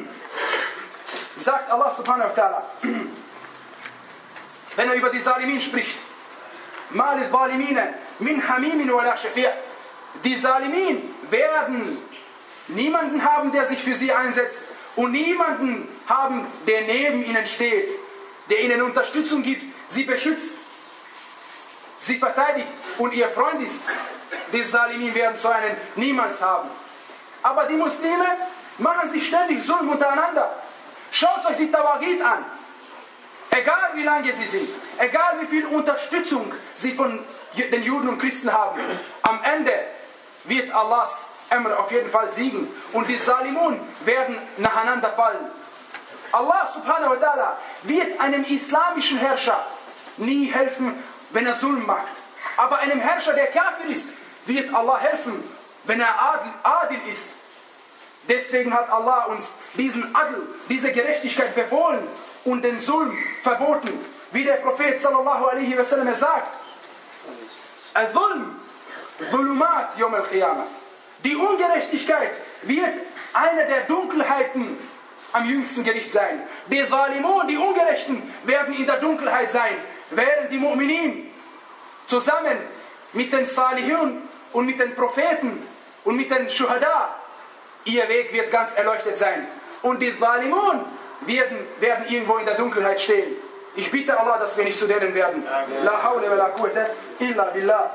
Sagt Allah subhanahu wa ta'ala, wenn er über die Zalimin spricht, Mal al-Zalimine min hamimin wa la shafi'. Die Zalimin werden niemanden haben, der sich für sie einsetzt und niemanden haben, der neben ihnen steht, der ihnen Unterstützung gibt, sie beschützt, sie verteidigt und ihr Freund ist. Die Zalimin werden so einen niemals haben. Aber die Muslime machen sich ständig Sulm untereinander. Schaut euch die Tawagit an. Egal wie lange sie sind, egal wie viel Unterstützung sie von den Juden und Christen haben, am Ende wird Allahs Amr auf jeden Fall siegen und die Zalimun werden nacheinander fallen. Allah subhanahu wa ta'ala wird einem islamischen Herrscher nie helfen, wenn er Sulm macht. Aber einem Herrscher, der Kafir ist, wird Allah helfen, wenn er adil, adil ist. Deswegen hat Allah uns diesen Adl, diese Gerechtigkeit befohlen und den Sulm verboten. Wie der Prophet sallallahu alaihi wasallam sagt, Al-Zulm, Zulumat Yom al-Qiyamah. Die Ungerechtigkeit wird eine der Dunkelheiten am jüngsten Gericht sein. Die Zalimun, die Ungerechten, werden in der Dunkelheit sein, während die Mu'minin zusammen mit den Salihun und mit den Propheten und mit den Shuhada, ihr Weg wird ganz erleuchtet sein. Und die Zalimun werden, werden irgendwo in der Dunkelheit stehen. Ich bitte Allah, dass wir nicht zu denen werden. La hawla wa la quwwata illa billah.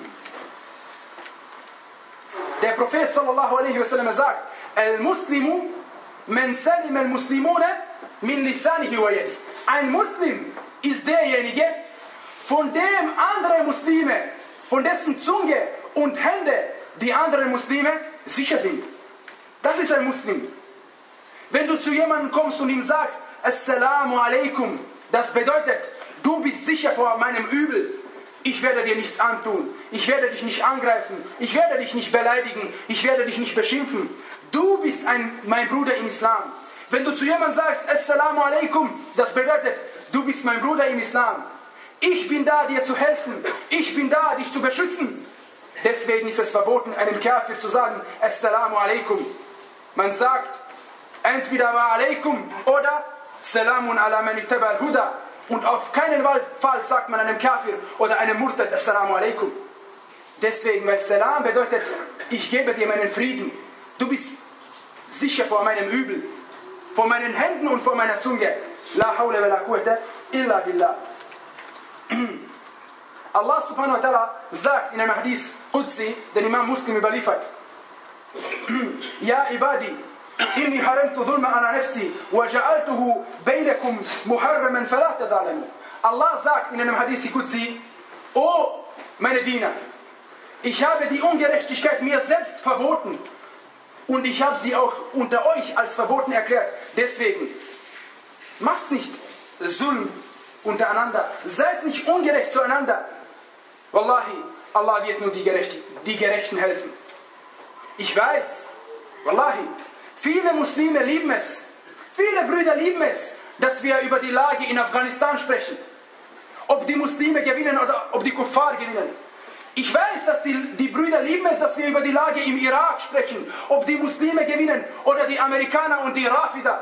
Der Prophet sallallahu alaihi wasallam sagt, Al-Muslimu man salim al-Muslimuna min lisanihi wa yadihi. Ein Muslim ist derjenige, von dem andere Muslime, von dessen Zunge und Hände die anderen Muslime sicher sind. Das ist ein Muslim. Wenn du zu jemandem kommst und ihm sagst, Assalamu alaikum, das bedeutet, du bist sicher vor meinem Übel. Ich werde dir nichts antun. Ich werde dich nicht angreifen. Ich werde dich nicht beleidigen. Ich werde dich nicht beschimpfen. Du bist ein, mein Bruder im Islam. Wenn du zu jemandem sagst, Assalamu alaikum, das bedeutet, du bist mein Bruder im Islam. Ich bin da, dir zu helfen. Ich bin da, dich zu beschützen. Deswegen ist es verboten, einem Kafir zu sagen, Assalamu alaikum. Man sagt, entweder wa alaikum oder Salamun ala man ittaba al-huda. Und auf keinen Fall sagt man einem Kafir oder einem Murtad Assalamu alaikum. Deswegen, weil Salam bedeutet, ich gebe dir meinen Frieden. Du bist sicher vor meinem Übel, vor meinen Händen und vor meiner Zunge. La hawla wa la quwwata illa billah. Allah subhanahu wa ta'ala sagt in einem Hadith Qudsi, den Imam Muslim überliefert, Ja ibadi, inni haramtu dhulma ala nafsi wa ja'altuhu bainakum muharraman fala tadhalamu. Allah sagt in einem Hadith Qudsi, O meine Diener, ich habe die Ungerechtigkeit mir selbst verboten Und ich habe sie auch unter euch als verboten erklärt. Deswegen, macht's nicht Zulm untereinander. Seid nicht ungerecht zueinander. Wallahi, Allah wird nur die Gerechten, die Gerechten helfen. Ich weiß, Wallahi, viele Muslime lieben es, viele Brüder lieben es, dass wir über die Lage in Afghanistan sprechen. Ob die Muslime gewinnen oder ob die Kuffar gewinnen. Ich weiß, dass die, die Brüder lieben es, dass wir über die Lage im Irak sprechen. Ob die Muslime gewinnen oder die Amerikaner und die Rafida.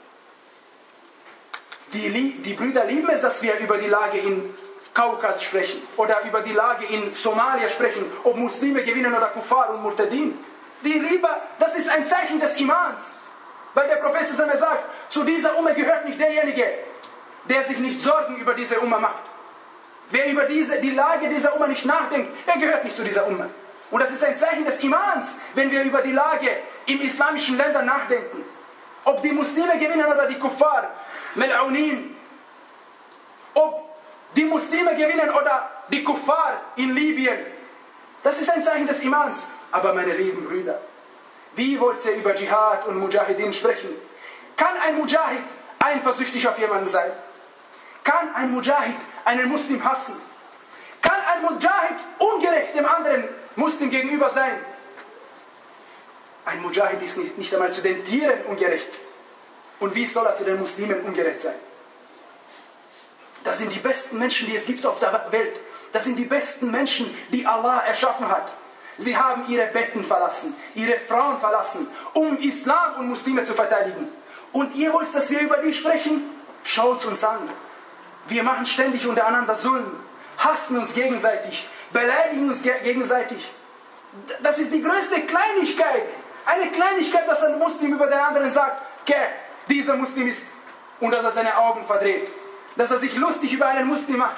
Die, die Brüder lieben es, dass wir über die Lage in Kaukas sprechen. Oder über die Lage in Somalia sprechen. Ob Muslime gewinnen oder Kuffar und Murtadin. Die Liebe, das ist ein Zeichen des Imans. Weil der Prophet sagt, zu dieser Umma gehört nicht derjenige, der sich nicht Sorgen über diese Umma macht. Wer über diese, die Lage dieser Umma nicht nachdenkt, der gehört nicht zu dieser Umma. Und das ist ein Zeichen des Imans, wenn wir über die Lage im islamischen Ländern nachdenken. Ob die Muslime gewinnen oder die Kuffar, Mel'unin. Ob die Muslime gewinnen oder die Kuffar in Libyen. Das ist ein Zeichen des Imans. Aber meine lieben Brüder, wie wollt ihr über Dschihad und Mujahideen sprechen? Kann ein Mujahid eifersüchtig auf jemanden sein? Kann ein Mujahid einen Muslim hassen? Kann ein Mujahid ungerecht dem anderen Muslim gegenüber sein? Ein Mujahid ist nicht, nicht einmal zu den Tieren ungerecht. Und wie soll er zu den Muslimen ungerecht sein? Das sind die besten Menschen, die es gibt auf der Welt. Das sind die besten Menschen, die Allah erschaffen hat. Sie haben ihre Betten verlassen, ihre Frauen verlassen, um Islam und Muslime zu verteidigen. Und ihr wollt, dass wir über die sprechen? Schaut uns an. Wir machen ständig untereinander Sulm, hassen uns gegenseitig, beleidigen uns gegenseitig. Das ist die größte Kleinigkeit. Eine Kleinigkeit, dass ein Muslim über den anderen sagt, okay, dieser Muslim ist, und dass er seine Augen verdreht. Dass er sich lustig über einen Muslim macht.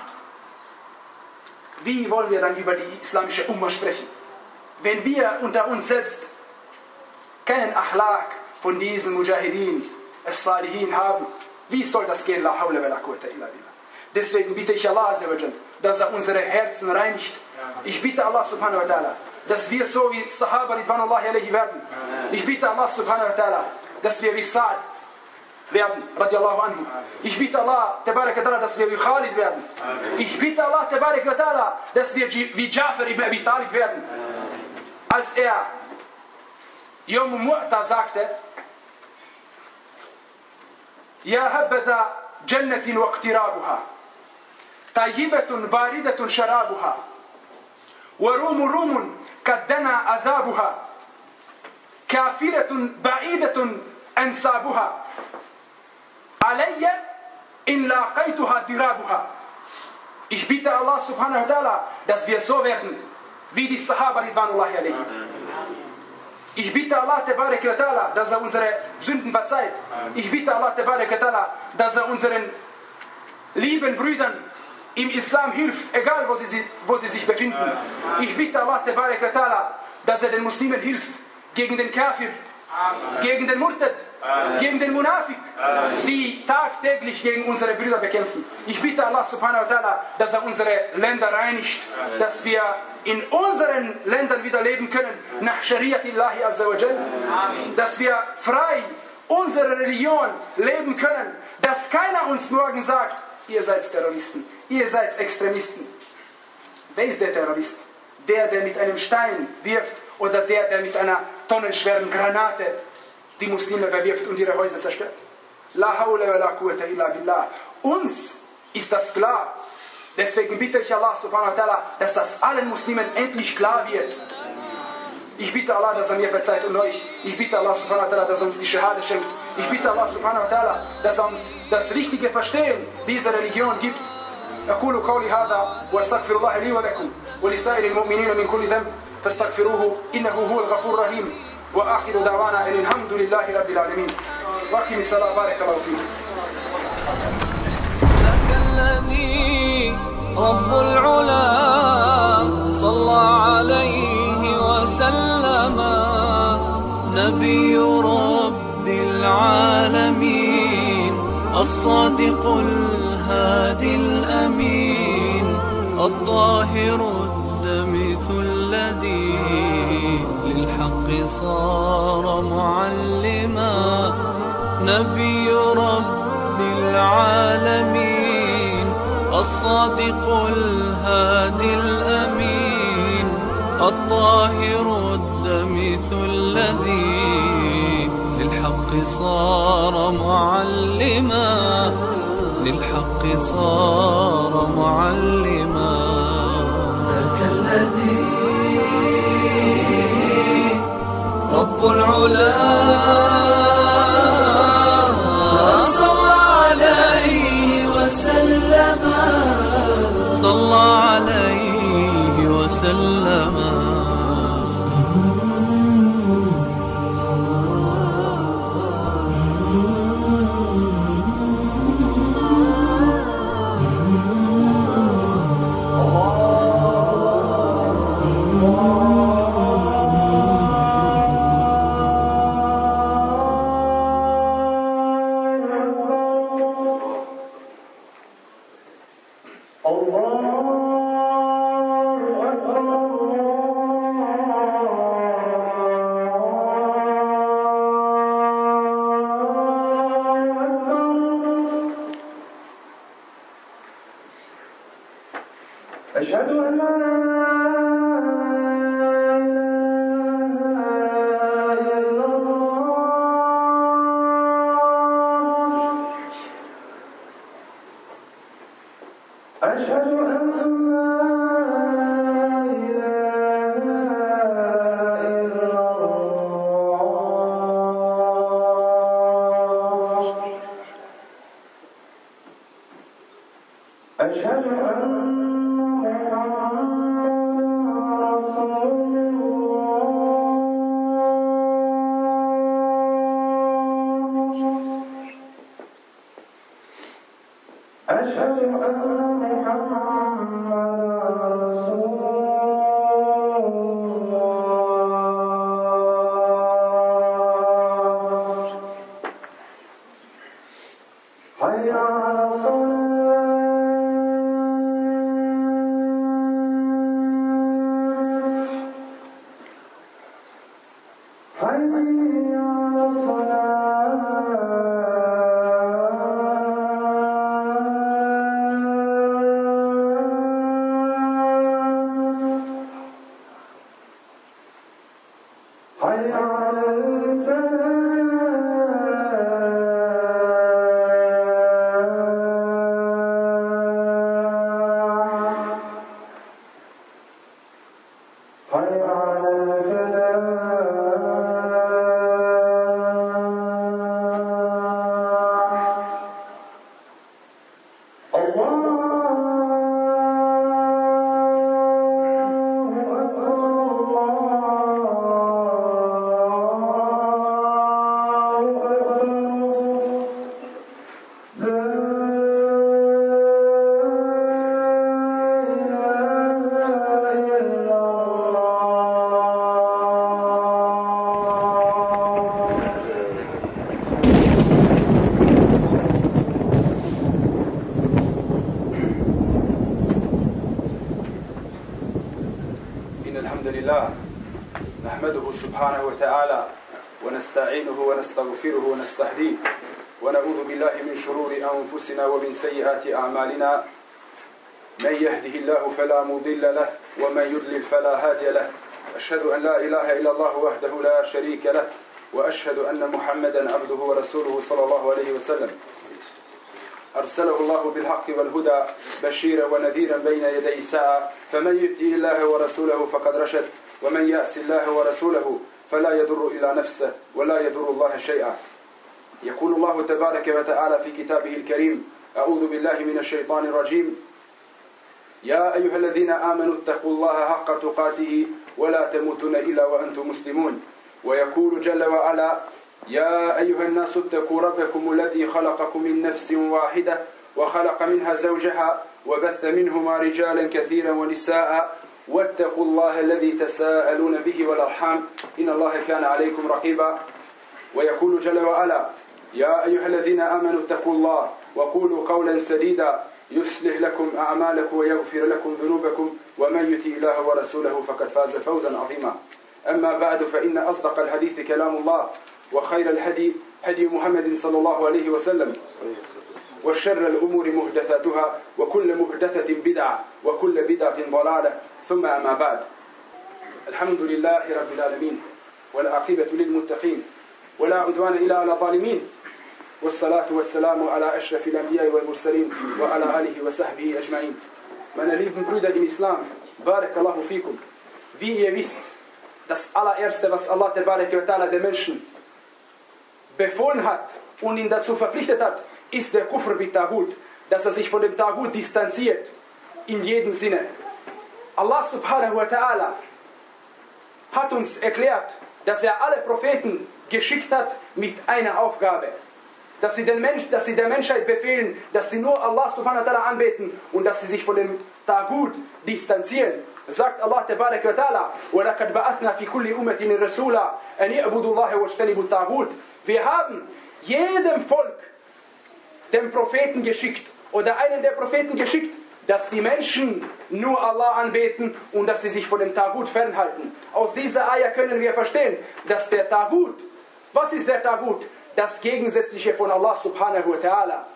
Wie wollen wir dann über die islamische Umma sprechen? Wenn wir unter uns selbst keinen Akhlaq von diesen Mujahideen, As-Salihin haben, wie soll das gehen? La hawla wa la quwwata illa billah. Deswegen bitte ich Allah Azza wa Jal, dass er unsere Herzen reinigt. Ich bitte Allah subhanahu wa ta'ala, dass wir so wie Sahaba ridwanullahi alayhi werden. Ich bitte Allah subhanahu wa ta'ala, dass wir wie Sa'd werden, radiallahu anhu. Ich bitte Allah, tabarak wa ta'ala, dass wir wie Khalid werden. Ich bitte Allah, tabarak wa ta'ala, dass wir wie Ja'far ibn Abi Talib werden. Als er Yom Mu'ta sagte, Ja habbata jannatin wa iqtirabuha, tayyibatun baridatun sharabuha, wa rumu rumun kaddana azabuha, kafiratun ba'idatun ansabuha, alayya in laqaytuha dirabuha. Ich bitte Allah subhanahu wa ta'ala, dass wir so werden, wie die Sahaba ridwanullahi alayhi. Ich bitte Allah tabarak wa ta'ala, dass er unsere Sünden verzeiht. Ich bitte Allah tabarak wa ta'ala, dass er unseren lieben Brüdern im Islam hilft, egal wo sie, wo sie sich befinden. Ich bitte Allah tabarak wa ta'ala, dass er den Muslimen hilft, gegen den Kafir, gegen den Murtad, gegen den Munafik, die tagtäglich gegen unsere Brüder bekämpfen. Ich bitte Allah subhanahu wa ta'ala, dass er unsere Länder reinigt, dass wir in unseren Ländern wieder leben können, nach Shariatillahi azza wa jal, dass wir frei unsere Religion leben können, dass keiner uns morgen sagt, ihr seid Terroristen, ihr seid Extremisten. Wer ist der Terrorist? Der, der mit einem Stein wirft, oder der, der mit einer tonnenschweren Granate die Muslime verwirft und ihre Häuser zerstört. La hawla wa la quwwata illa billah. Uns ist das klar. Deswegen bitte ich Allah subhanahu wa ta'ala, dass das allen Muslimen endlich klar wird. Ich bitte Allah, dass er mir verzeiht und euch. Ich bitte Allah subhanahu wa ta'ala, dass er uns die Shahada schenkt. Ich bitte Allah subhanahu wa ta'ala, dass er uns das richtige Verstehen dieser Religion gibt. أقول قولي هذا وأستغفر الله لي ولكم ولسائر المؤمنين من كل ذنب فاستغفروه إنه هو الغفور الرحيم وآخر دعوانا أن الحمد لله رب العالمين وأقم الصلاة بارك الله فيكم. ذاك الذي رب العلا صلى عليه وسلم نبي رب العالمين الصادق الهادي الأمين الطاهر الدم ثلة الذي للحق صار معلما نبي رب العالمين الصادق الهادي الأمين الطاهر الدمث الذي للحق صار معلما للحق صار معلما ذاك الذي رب العلا صلى عليه وسلم صلى عليه وسلم أشهد أن لا إله إلا الله أشهد أن لا إله إلا الله أشهد أن أشهد أن محمدًا رسول الله حي على الصلاة حي على الصلاة حي على الفلاح حي على الفلاح الله إن الحمد لله نحمده سبحانه وتعالى ونستعينه ونستغفره ونستهديه ونعوذ بالله من شرور أنفسنا ومن سيئات أعمالنا من يهده الله فلا مضل له ومن يضلل فلا هادي له أشهد أن لا إله إلا الله وحده لا شريك له وأشهد أن محمدا عبده ورسوله صلى الله عليه وسلم أرسله الله بالحق والهدى بشيرا ونذيرا بين يدي الساعة فمن يطع الله ورسوله فقد رشد ومن يعص الله ورسوله فلا يضر إلا نفسه ولا يضر الله شيئا. يقول الله تبارك وتعالى في كتابه الكريم أعوذ بالله من الشيطان الرجيم يا أيها الذين آمنوا اتقوا الله حق تقاته ولا تموتن إلا وأنتم مسلمون. ويقول جل وعلا يا أيها الناس اتقوا ربكم الذي خلقكم من نفس واحدة وخلق منها زوجها وبث منهما رجالا كثيرا ونساء واتقوا الله الذي تساءلون به والأرحام إن الله كان عليكم رقيبا. ويقول جل وعلا يا أيها الذين آمنوا اتقوا الله وقولوا قولا سديدا يصلح لكم أعمالكم ويغفر لكم ذنوبكم ومن يطع الله ورسوله فقد فاز فوزا عظيما. أما بعد فإن أصدق الحديث كلام الله وخير الهدي هدي محمد صلى الله عليه وسلم وشر الأمور محدثاتها وكل محدثة بدعة وكل بدعة ضلالة ثم أما بعد. الحمد لله رب العالمين والعاقبة للمتقين ولا عدوان إلا على الظالمين والصلاة والسلام على أشرف الأنبياء والمرسلين وعلى آله وصحبه أجمعين. Meine lieben Brüder im Islam, Barakallahu fikum. Wie ihr wisst, das allererste, was Allah der Menschen befohlen hat und ihn dazu verpflichtet hat, ist der Kufr mit Tagut, dass er sich von dem Tagut distanziert, in jedem Sinne. Allah subhanahu wa ta'ala hat uns erklärt, dass er alle Propheten geschickt hat mit einer Aufgabe. Dass sie, den Mensch, dass sie der Menschheit befehlen, dass sie nur Allah subhanahu wa ta'ala anbeten und dass sie sich von dem Tagut distanzieren. Sagt Allah tabaraka wa ta'ala, وَلَقَدْ بَعَثْنَا فِي كُلِّ أُمَّةٍ رَسُولًا أَنِ اعْبُدُوا اللَّهَ وَاجْتَنِبُوا الطَّاغُوتَ. Wir haben jedem Volk den Propheten geschickt oder einen der Propheten geschickt, dass die Menschen nur Allah anbeten und dass sie sich von dem Tagut fernhalten. Aus dieser Ayah können wir verstehen, dass der Tagut, was ist der Tagut? Das Gegensätzliche von Allah subhanahu wa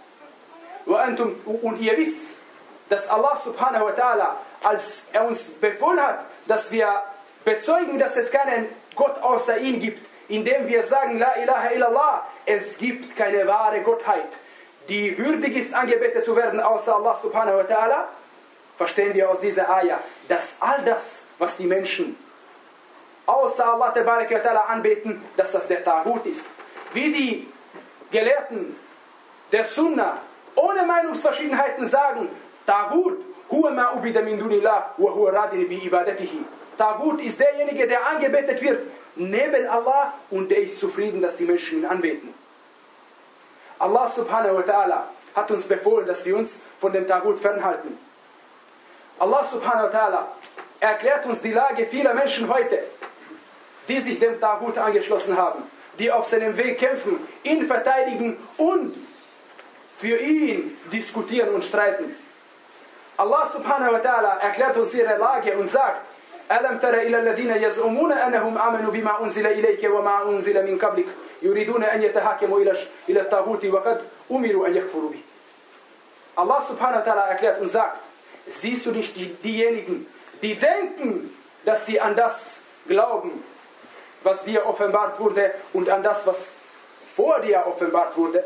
ta'ala. Und ihr wisst, dass Allah subhanahu wa ta'ala, als er uns befohlen hat, dass wir bezeugen, dass es keinen Gott außer ihm gibt, indem wir sagen, La ilaha illallah, es gibt keine wahre Gottheit, die würdig ist, angebetet zu werden, außer Allah subhanahu wa ta'ala, verstehen wir aus dieser Ayah, dass all das, was die Menschen außer Allah tabaraka wa ta'ala anbeten, dass das der Tagut ist. Wie die Gelehrten der Sunna ohne Meinungsverschiedenheiten sagen, Tagut, huwa ma ubida min dunillah wa huwa radin bi ibadatihi. Tagut ist derjenige, der angebetet wird neben Allah und der ist zufrieden, dass die Menschen ihn anbeten. Allah subhanahu wa ta'ala hat uns befohlen, dass wir uns von dem Tagut fernhalten. Allah subhanahu wa ta'ala erklärt uns die Lage vieler Menschen heute, die sich dem Tagut angeschlossen haben, die auf seinem Weg kämpfen, ihn verteidigen und für ihn diskutieren und streiten. Allah subhanahu wa ta'ala erklärt uns ihre Lage und sagt, أَلَمْ تَرَ إِلَى الَّذِينَ يَزْعُمُونَ أَنَّهُمْ آمَنُوا بِمَا أُنزِلَ إِلَيْكَ وَمَا أُنزِلَ مِنْ قَبْلِكَ يُرِيدُونَ أَنْ يَتَحَاكَمُوا إِلَى الطَّاغُوتِ وَقَدْ أُمِرُوا أَنْ يَكْفُرُوا بِهِ. Allah subhanahu wa ta'ala erklärt und sagt, siehst du nicht die, diejenigen, die denken, dass sie an das glauben, was dir offenbart wurde und an das, was vor dir offenbart wurde.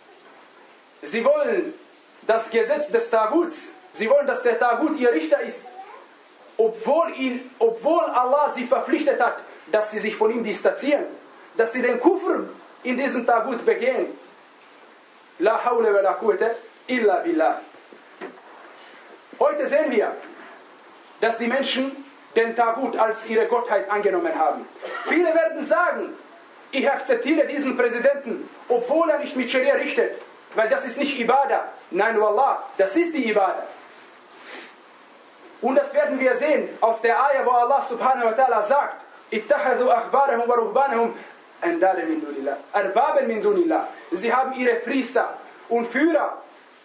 Sie wollen das Gesetz des Taguts, sie wollen, dass der Tagut ihr Richter ist, obwohl, ihn, obwohl Allah sie verpflichtet hat, dass sie sich von ihm distanzieren, dass sie den Kufr in diesem Tagut begehen. La hawla wa la quwwata illa billah. Heute sehen wir, dass die Menschen den Tagut als ihre Gottheit angenommen haben. Viele werden sagen, ich akzeptiere diesen Präsidenten, obwohl er nicht mit Scharia richtet, weil das ist nicht Ibadah. Nein, Wallah, das ist die Ibadah. Und das werden wir sehen aus der Ayah, wo Allah subhanahu wa ta'ala sagt, ittakhadhu akhbarahum wa ruhbanahum andada min dunillah, arbaban min dunillah. Sie haben ihre Priester und Führer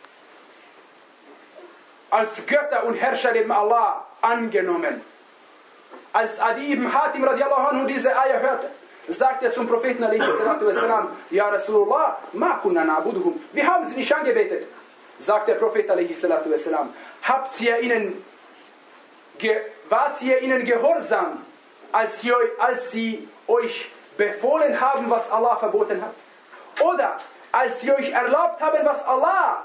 als Götter und Herrscher neben Allah angenommen. Als Adi ibn Hatim radiallahu anhu diese Ayah hörte, sagt er zum Propheten alaihi salatu wassalam, Ja Rasulullah, ma kunna na'buduhum. Wir haben sie nicht angebetet. Sagt der Prophet alaihi salatu wassalam, habt ihr ihnen, wart ihr ihnen gehorsam, als, ihr, als sie euch befohlen haben, was Allah verboten hat? Oder als sie euch erlaubt haben, was Allah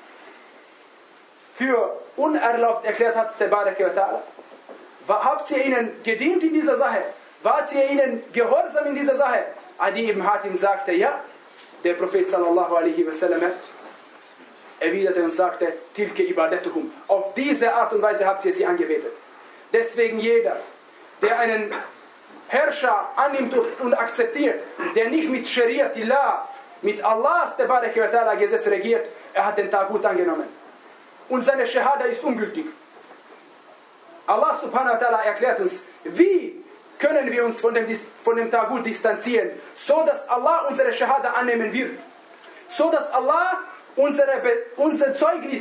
für unerlaubt erklärt hat, tabaraka wa ta'ala? Habt ihr ihnen gedient in dieser Sache? Wart ihr ihnen gehorsam in dieser Sache? Adi ibn Hatim sagte, ja. Der Prophet sallallahu alaihi wasallam erwiderte und sagte, tilke ibadatuhum. Auf diese Art und Weise habt ihr sie angebetet. Deswegen jeder, der einen Herrscher annimmt und akzeptiert, der nicht mit Shariatillah, mit Allahs tabaraka wa ta'ala Gesetz regiert, er hat den Tagut angenommen. Und seine Shahada ist ungültig. Allah subhanahu wa ta'ala erklärt uns, wie können wir uns von dem, von dem Tagut distanzieren, so dass Allah unsere Shahada annehmen wird, so dass Allah unsere, unser Zeugnis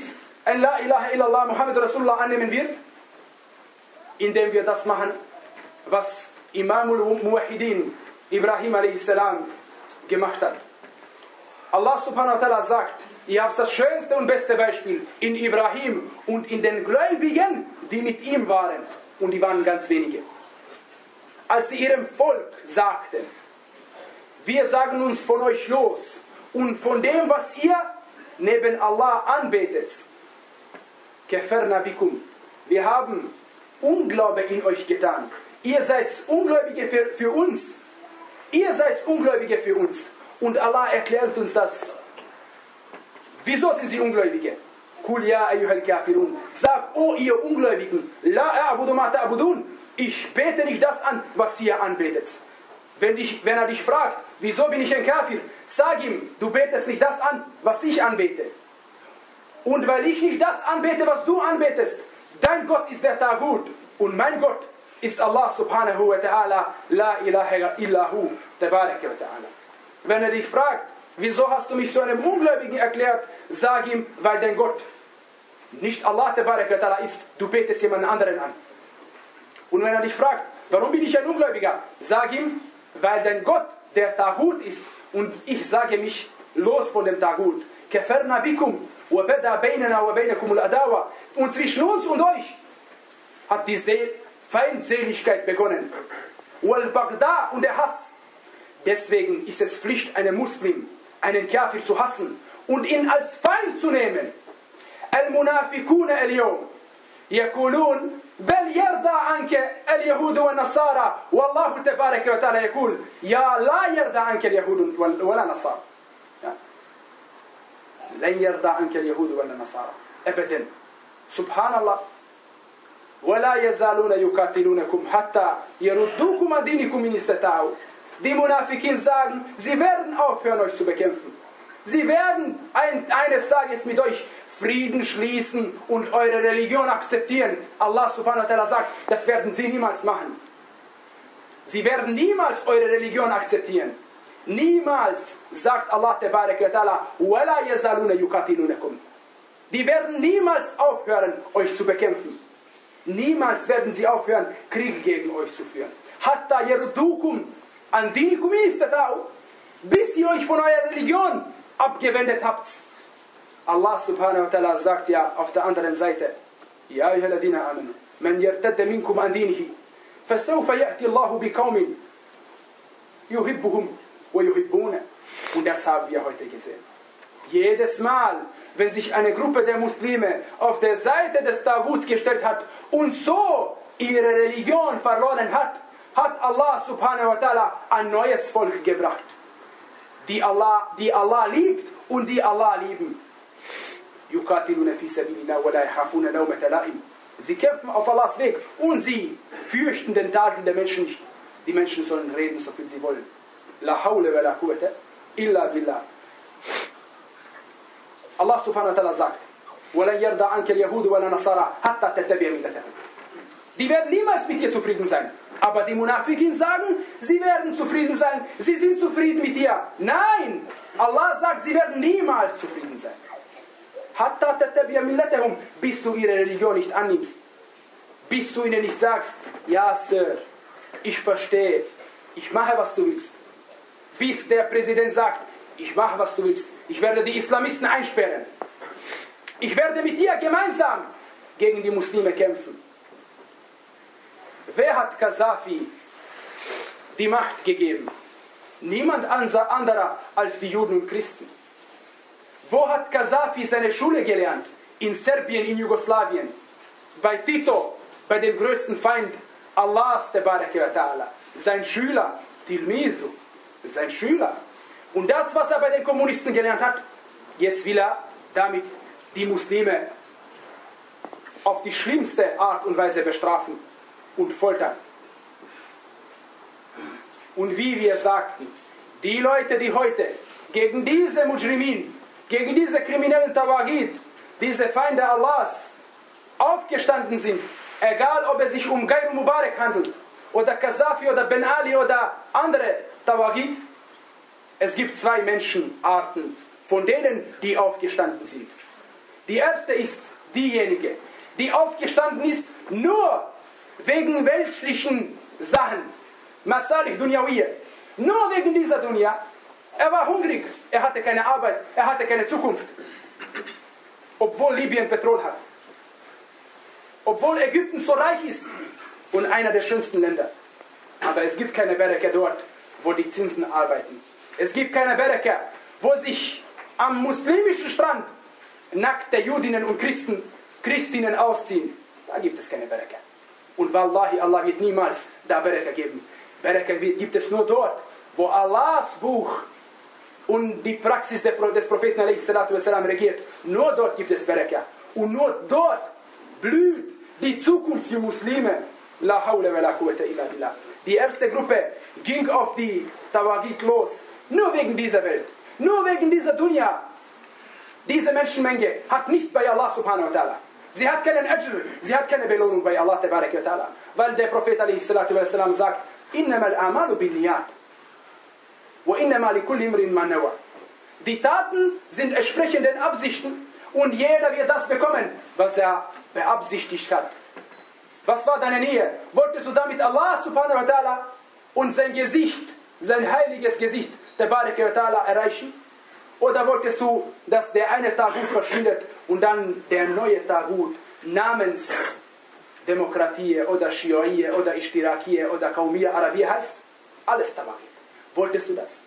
ein La ilaha illallah Muhammad Rasulullah annehmen wird? Indem wir das machen, was Imam al-Muwahhidin Ibrahim a s. gemacht hat. Allah subhanahu wa ta'ala sagt, ihr habt das schönste und beste Beispiel in Ibrahim und in den Gläubigen, die mit ihm waren. Und die waren ganz wenige. Als sie ihrem Volk sagten, wir sagen uns von euch los und von dem, was ihr neben Allah anbetet. Kafarna bikum. Wir haben Unglaube in euch getan. Ihr seid Ungläubige für, für uns. Ihr seid Ungläubige für uns. Und Allah erklärt uns das. Wieso sind sie Ungläubige? Kul ya ayyuhal kafirun. Sag, o ihr Ungläubigen, la a'budu ma ta'budun. Ich bete nicht das an, was ihr anbetet. Wenn, dich, wenn er dich fragt, wieso bin ich ein Kafir? Sag ihm, du betest nicht das an, was ich anbete. Und weil ich nicht das anbete, was du anbetest, dein Gott ist der Tagut und mein Gott ist Allah subhanahu wa ta'ala, la ilaha illahu, tabaraka wa ta'ala. Wenn er dich fragt, wieso hast du mich zu einem Ungläubigen erklärt, sag ihm, weil dein Gott nicht Allah tabaraka wa ta'ala ist, du betest jemanden anderen an. Und wenn er dich fragt, warum bin ich ein Ungläubiger, sag ihm, weil dein Gott der Tagut ist und ich sage mich los von dem Tagut. Kafarna bikum wa bada bainana wa bainakum al-adawa. Und zwischen uns und euch hat die Seel Feindseligkeit begonnen. Wal-Bagda und der Hass. Deswegen ist es Pflicht, einem Muslim, einen Kafir zu hassen und ihn als Feind zu nehmen. Al-Munafikuna al-Yawm يقولون بل يرضى عنك اليهود والنصارى والله تبارك وتعالى يقول يا لا يرضى عنك اليهود ولا نصارى لن يرضى عنك اليهود ولا نصارى أبدا سبحان الله ولا يزالون يقاتلونكم حتى يردوكم عن دينكم إن استطاعوا. Die Munafikin sagen, sie werden aufhören, euch zu bekämpfen. Sie werden ein, eines Tages mit euch Frieden schließen und eure Religion akzeptieren. Allah subhanahu wa ta'ala sagt, das werden sie niemals machen. Sie werden niemals eure Religion akzeptieren. Niemals, sagt Allah tabarak wa ta'ala, وَلَا يَزَالُونَ يُقَاتِلُونَكُمْ. Die werden niemals aufhören, euch zu bekämpfen. Niemals werden sie aufhören, Kriege gegen euch zu führen. Hatta yarudukum an dinikum istata'u, bis ihr euch von eurer Religion abgewendet habt. Allah subhanahu wa ta'ala sagt ja auf der anderen Seite, Ya ayyuhalladhina amanu, man yartadda minkum an dinihi, fasawfa ya'ti Allahu biqaumin yuhibbuhum wa yuhibbuna. Und das haben wir heute gesehen. Jedes Mal, wenn sich eine Gruppe der Muslime auf der Seite des Taguts gestellt hat und so ihre Religion verloren hat, hat Allah subhanahu wa ta'ala ein neues Volk gebracht, die Allah, die Allah liebt und die Allah lieben. يقاتلون في سبيل الله ولا يخافون لومة لائم. Sie kämpfen auf Allahs Weg und sie fürchten den Tadel der Menschen nicht. Die Menschen sollen reden, so viel sie wollen. La hawla wa la quwwata illa billah. Allah subhanahu wa ta'ala sagt, وَلَنْ يَرْضَ عَنْكَ الْيَهُودُ وَلَا نَصَارَى حَتَّى تَتَّبِعَ مِلَّتَهُمْ. Die werden niemals mit dir zufrieden sein. Aber die Munafikin sagen, sie werden zufrieden sein. Sie sind zufrieden mit dir. Nein! Allah sagt, sie werden niemals zufrieden sein. Hatta tattabi'a millatahum, bis du ihre Religion nicht annimmst. Bis du ihnen nicht sagst, ja Sir, ich verstehe, ich mache was du willst. Bis der Präsident sagt, ich mache was du willst. Ich werde die Islamisten einsperren. Ich werde mit dir gemeinsam gegen die Muslime kämpfen. Wer hat Gaddafi die Macht gegeben? Niemand anderer als die Juden und Christen. Wo hat Gaddafi seine Schule gelernt? In Serbien, in Jugoslawien. Bei Tito, bei dem größten Feind Allahs, tabaraka wa ta'ala. Sein Schüler, Tilmizu, sein Schüler. Und das, was er bei den Kommunisten gelernt hat, jetzt will er damit die Muslime auf die schlimmste Art und Weise bestrafen und foltern. Und wie wir sagten, die Leute, die heute gegen diese Mujrimin, gegen diese kriminellen Tawagid, diese Feinde Allahs aufgestanden sind, egal ob es sich um Gairu Mubarak handelt, oder Gaddafi oder Ben Ali oder andere Tawagid, es gibt zwei Menschenarten, von denen die aufgestanden sind. Die erste ist diejenige, die aufgestanden ist, nur wegen weltlichen Sachen, Masalih Dunyawiye, nur wegen dieser Dunya. Er war hungrig, er hatte keine Arbeit, er hatte keine Zukunft. Obwohl Libyen Petrol hat. Obwohl Ägypten so reich ist und einer der schönsten Länder. Aber es gibt keine Bereke dort, wo die Zinsen arbeiten. Es gibt keine Bereke, wo sich am muslimischen Strand nackte Judinnen und Christen, Christinnen ausziehen. Da gibt es keine Bereke. Und Wallahi, Allah wird niemals da Bereke geben. Bereke gibt es nur dort, wo Allahs Buch und die Praxis des Propheten ﷺ regiert. Nur dort gibt es Bereke. Und nur dort blüht die Zukunft für Muslime. La hawla wa la quwwata illa billah. Die erste Gruppe ging auf die Tawagit los. Nur wegen dieser Welt. Nur wegen dieser Dunya. Diese Menschenmenge hat nicht bei Allah subhanahu wa ta'ala. Sie hat keinen Ajr, sie hat keine Belohnung bei Allah tabarak wa ta'ala. Weil der Prophet ﷺ sagt, innama al-amalu bin niyat. Wa innama li kulli imrin ma nawa. Die Taten sind entsprechenden Absichten und jeder wird das bekommen, was er beabsichtigt hat. Was war deine Nähe? Wolltest du damit Allah subhanahu wa ta'ala und sein Gesicht, sein heiliges Gesicht, tabarak wa ta'ala erreichen? Oder wolltest du, dass der eine Tagut verschwindet und dann der neue Tagut namens Demokratie oder Schiaie oder Ishtirakie oder Qaumiyya Arabie heißt? Alles Tawagit. Wolltest du das?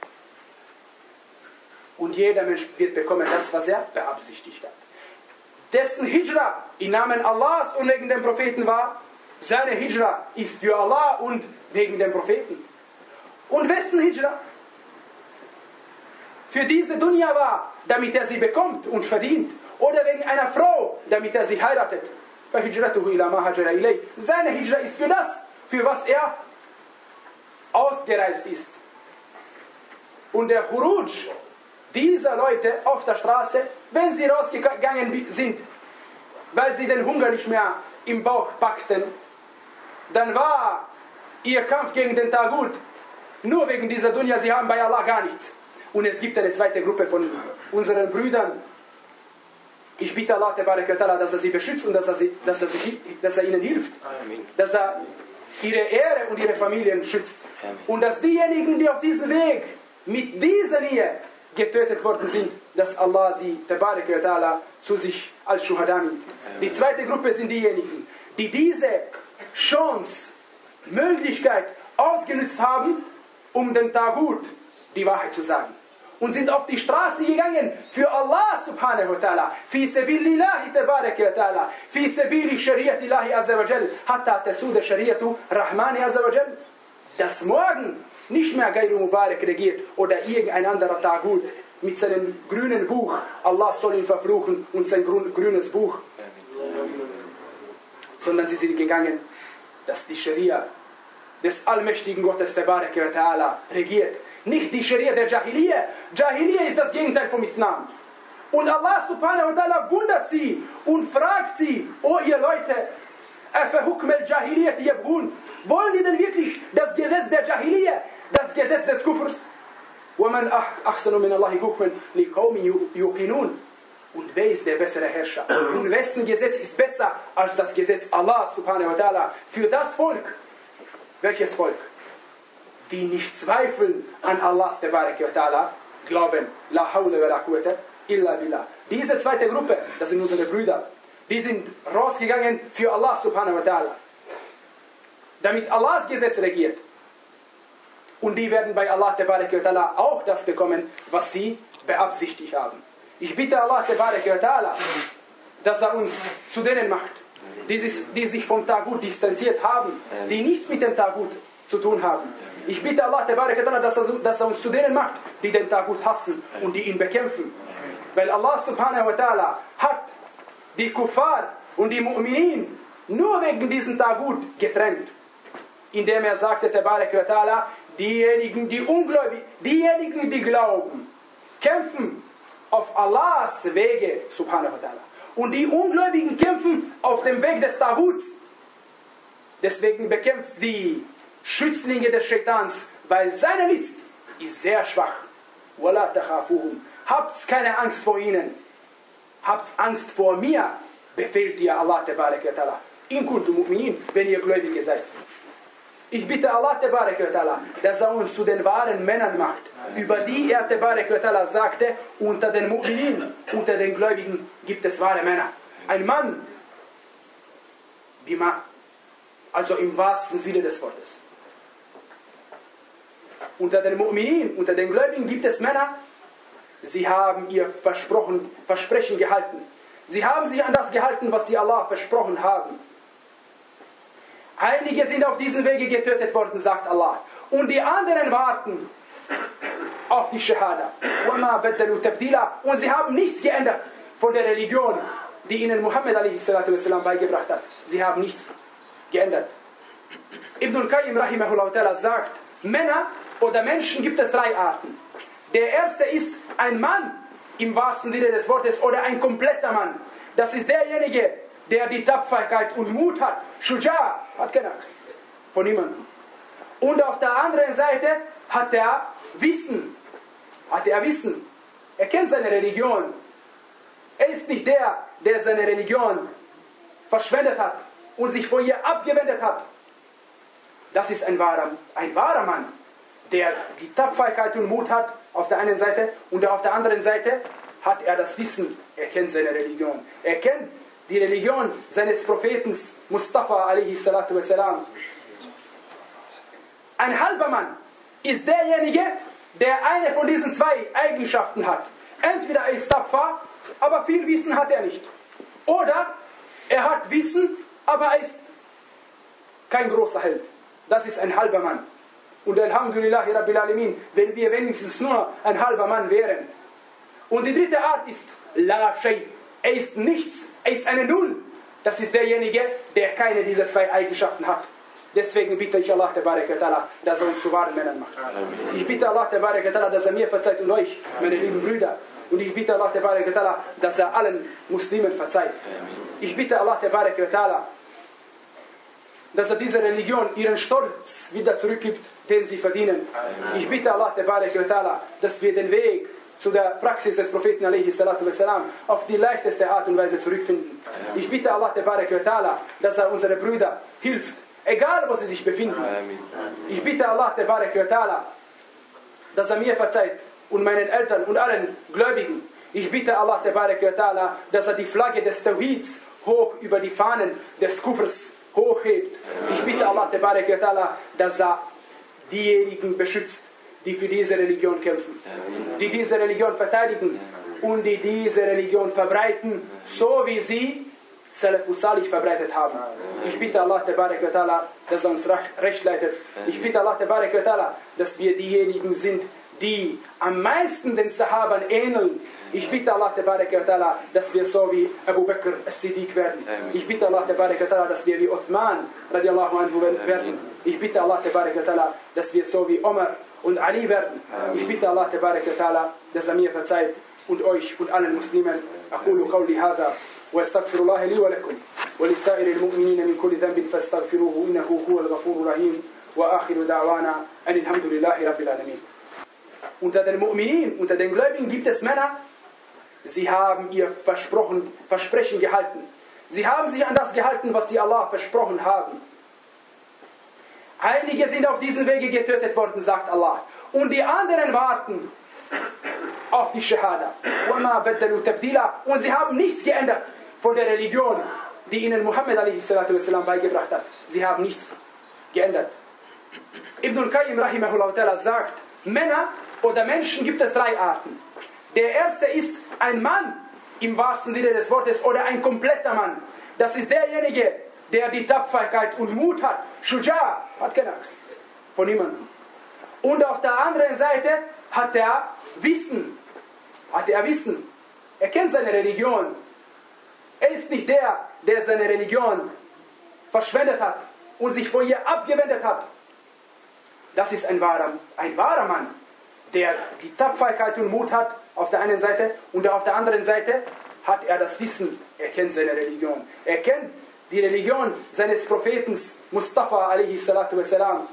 Und jeder Mensch wird bekommen das, was er beabsichtigt hat. Dessen Hijra im Namen Allahs und wegen dem Propheten war, seine Hijra ist für Allah und wegen dem Propheten. Und wessen Hijra für diese Dunya war, damit er sie bekommt und verdient, oder wegen einer Frau, damit er sie heiratet. Seine Hijra ist für das, für was er ausgereist ist. Und der Khuruj dieser Leute auf der Straße, wenn sie rausgegangen sind, weil sie den Hunger nicht mehr im Bauch packten, dann war ihr Kampf gegen den Tagut nur wegen dieser Dunya, sie haben bei Allah gar nichts. Und es gibt eine zweite Gruppe von unseren Brüdern. Ich bitte Allah, dass er sie beschützt und dass er, sie, dass er, sie, dass er ihnen hilft. Amen. Dass er ihre Ehre und ihre Familien schützt. Amen. Und dass diejenigen, die auf diesem Weg mit dieser Nähe getötet worden sind, dass Allah sie zu sich als Shuhada nimmt. Die zweite Gruppe sind diejenigen, die diese Chance, Möglichkeit ausgenutzt haben, um dem Tagut die Wahrheit zu sagen. Und sind auf die Straße gegangen für Allah subhanahu wa ta'ala. Fi sabilillahi tabaraka wa ta'ala. Fi sabili shariatillahi azza wa jal. Hatta tasuda shariatu rahmani azza wa jal. Dass morgen nicht mehr Gairu Mubarak regiert oder irgendein anderer Tagut mit seinem grünen Buch. Allah soll ihn verfluchen und sein grünes Buch. Sondern sie sind gegangen, dass die Scharia des allmächtigen Gottes tabaraka wa ta'ala regiert. Nicht die Scharia der Jahiliyyah. Jahiliyyah ist das Gegenteil vom Islam. Und Allah subhanahu wa ta'ala wundert sie und fragt sie, oh ihr Leute, wollen die denn wirklich das Gesetz der Jahiliyyah, das Gesetz des Kufrs? Und wer ist der bessere Herrscher? Und wessen Gesetz ist besser als das Gesetz Allah subhanahu wa ta'ala für das Volk? Welches Volk? Die nicht zweifeln an Allahs Tabaraka wa ta'ala, glauben, la hawla wa la quwwata illa billah. Diese zweite Gruppe, das sind unsere Brüder, die sind rausgegangen für Allah subhanahu wa ta'ala, damit Allahs Gesetz regiert. Und die werden bei Allah Tabaraka wa ta'ala auch das bekommen, was sie beabsichtigt haben. Ich bitte Allah Tabaraka wa ta'ala, dass er uns zu denen macht, die sich, die sich vom Tagut distanziert haben, die nichts mit dem Tagut zu tun haben. Ich bitte Allah, dass er, dass er uns zu denen macht, die den Tagut hassen und die ihn bekämpfen. Weil Allah subhanahu wa ta'ala hat die Kuffar und die Mu'minin nur wegen diesem Tagut getrennt. Indem er sagte, diejenigen, die ungläubig, diejenigen, die glauben, kämpfen auf Allahs Wege, subhanahu wa ta'ala. Und die Ungläubigen kämpfen auf dem Weg des Taguts. Deswegen bekämpft die Schützlinge des Shaitans, weil seine List ist sehr schwach. Wala takhafuhum. Habt keine Angst vor ihnen. Habt Angst vor mir, befehlt dir Allah Tabarak wa Ta'ala. In kuntum mu'minin, wenn ihr Gläubige seid. Ich bitte Allah Tabarak wa Ta'ala, dass er uns zu den wahren Männern macht, über die er Tabarak wa Ta'ala sagte, unter den Mu'minin, unter den Gläubigen gibt es wahre Männer. Ein Mann, bima, also im wahrsten Sinne des Wortes. Unter den Mu'minin, unter den Gläubigen gibt es Männer, sie haben ihr Versprochen, Versprechen gehalten. Sie haben sich an das gehalten, was sie Allah versprochen haben. Einige sind auf diesem Wege getötet worden, sagt Allah. Und die anderen warten auf die Shahada. Und sie haben nichts geändert von der Religion, die ihnen Muhammad a s. beigebracht hat. Sie haben nichts geändert. Ibn al-Qayyim rahimahullah sagt, Männer oder Menschen gibt es drei Arten. Der erste ist ein Mann im wahrsten Sinne des Wortes oder ein kompletter Mann. Das ist derjenige, der die Tapferkeit und Mut hat. Shuja, hat keine Angst von niemandem. Und auf der anderen Seite hat er Wissen. Hat er Wissen. Er kennt seine Religion. Er ist nicht der, der seine Religion verschwendet hat und sich von ihr abgewendet hat. Das ist ein wahrer, ein wahrer Mann, der die Tapferkeit und Mut hat auf der einen Seite und auf der anderen Seite hat er das Wissen. Er kennt seine Religion. Er kennt die Religion seines Propheten Mustafa alaihi salatu wassalam. Ein halber Mann ist derjenige, der eine von diesen zwei Eigenschaften hat. Entweder er ist tapfer, aber viel Wissen hat er nicht. Oder er hat Wissen, aber er ist kein großer Held. Das ist ein halber Mann. Und Alhamdulillah Rabbil Alamin, wenn wir wenigstens nur ein halber Mann wären. Und die dritte Art ist La Shay. Er ist nichts, er ist eine Null. Das ist derjenige, der keine dieser zwei Eigenschaften hat. Deswegen bitte ich Allah Tabarak wa Ta'ala, dass er uns zu wahren Männern macht. Ich bitte Allah Tabarak wa Ta'ala, dass er mir verzeiht und euch, meine lieben Brüder. Und ich bitte Allah Tabarak wa Ta'ala, dass er allen Muslimen verzeiht. Ich bitte Allah Tabarak wa Ta'ala, dass er dieser Religion ihren Stolz wieder zurückgibt, den sie verdienen. Ich bitte Allah Tabarak wa Ta'ala, dass wir den Weg zu der Praxis des Propheten alaihi salatu wassalam auf die leichteste Art und Weise zurückfinden. Ich bitte Allah Tabarak wa Ta'ala, dass er unsere Brüder hilft, egal wo sie sich befinden. Ich bitte Allah Tabarak wa Ta'ala, dass er mir verzeiht und meinen Eltern und allen Gläubigen. Ich bitte Allah Tabarak wa Ta'ala, dass er die Flagge des Tawhids hoch über die Fahnen des Kufrs hochhebt. Ich bitte Allah Tabarak wa Ta'ala, dass er diejenigen beschützt, die für diese Religion kämpfen, die diese Religion verteidigen und die diese Religion verbreiten, so wie sie Salafus Salih verbreitet haben. Ich bitte Allah Tabarak wa Ta'ala, dass er uns recht leitet. Ich bitte Allah Tabarak wa Ta'ala, dass wir diejenigen sind, die am meisten den Sahaban ähneln. Ich bitte Allah Tabarak wa Ta'ala, dass wir so wie Abu Bakr as-Siddiq werden. Ich bitte Allah Tabarak wa Ta'ala, dass wir wie Uthman radiallahu anhu werden. Ich bitte Allah Tabarak wa Ta'ala, dass wir so wie Omar und Ali werden. Ich bitte Allah Tabarak wa Ta'ala, dass er mir verzeiht und euch und allen Muslimen. أقول قولي هذا واستغفر الله لي ولكم ولسائر المؤمنين من كل ذنب فاستغفروه إنه هو الغفور الرحيم وآخر دعوانا أن الحمد لله رب العالمين. Unter den Mu'minin, unter den Gläubigen gibt es Männer, sie haben ihr Versprochen, Versprechen gehalten. Sie haben sich an das gehalten, was sie Allah versprochen haben. Einige sind auf diesem Wege getötet worden, sagt Allah. Und die anderen warten auf die Shahada. Und sie haben nichts geändert von der Religion, die ihnen Muhammad a s. beigebracht hat. Sie haben nichts geändert. Ibn al-Qayyim rahimahullah sagt, Männer oder Menschen gibt es drei Arten. Der erste ist ein Mann im wahrsten Sinne des Wortes oder ein kompletter Mann. Das ist derjenige, der die Tapferkeit und Mut hat. Shuja, hat keine Angst von niemandem. Und auf der anderen Seite hat er Wissen. Hat er Wissen. Er kennt seine Religion. Er ist nicht der, der seine Religion verschwendet hat und sich von ihr abgewendet hat. Das ist ein wahrer, ein wahrer Mann, der die Tapferkeit und Mut hat auf der einen Seite und auf der anderen Seite hat er das Wissen. Er kennt seine Religion. Er kennt die Religion seines Propheten Mustafa alaihi salatu wassalam.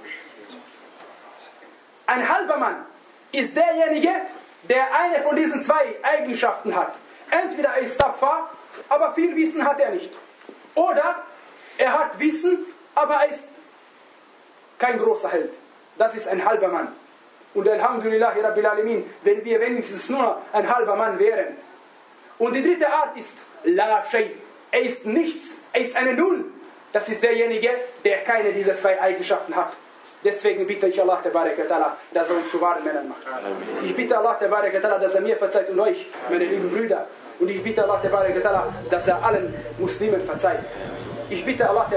Ein halber Mann ist derjenige, der eine von diesen zwei Eigenschaften hat. Entweder er ist tapfer, aber viel Wissen hat er nicht. Oder er hat Wissen, aber er ist kein großer Held. Das ist ein halber Mann. Und Alhamdulillah, Rabbil Alamin, wenn wir wenigstens nur ein halber Mann wären. Und die dritte Art ist La Shay. Er ist nichts, er ist eine Null. Das ist derjenige, der keine dieser zwei Eigenschaften hat. Deswegen bitte ich Allah, dass er uns zu wahren Männern macht. Ich bitte Allah, dass er mir verzeiht und euch, meine lieben Brüder. Und ich bitte Allah, dass er allen Muslimen verzeiht. Ich bitte Allah,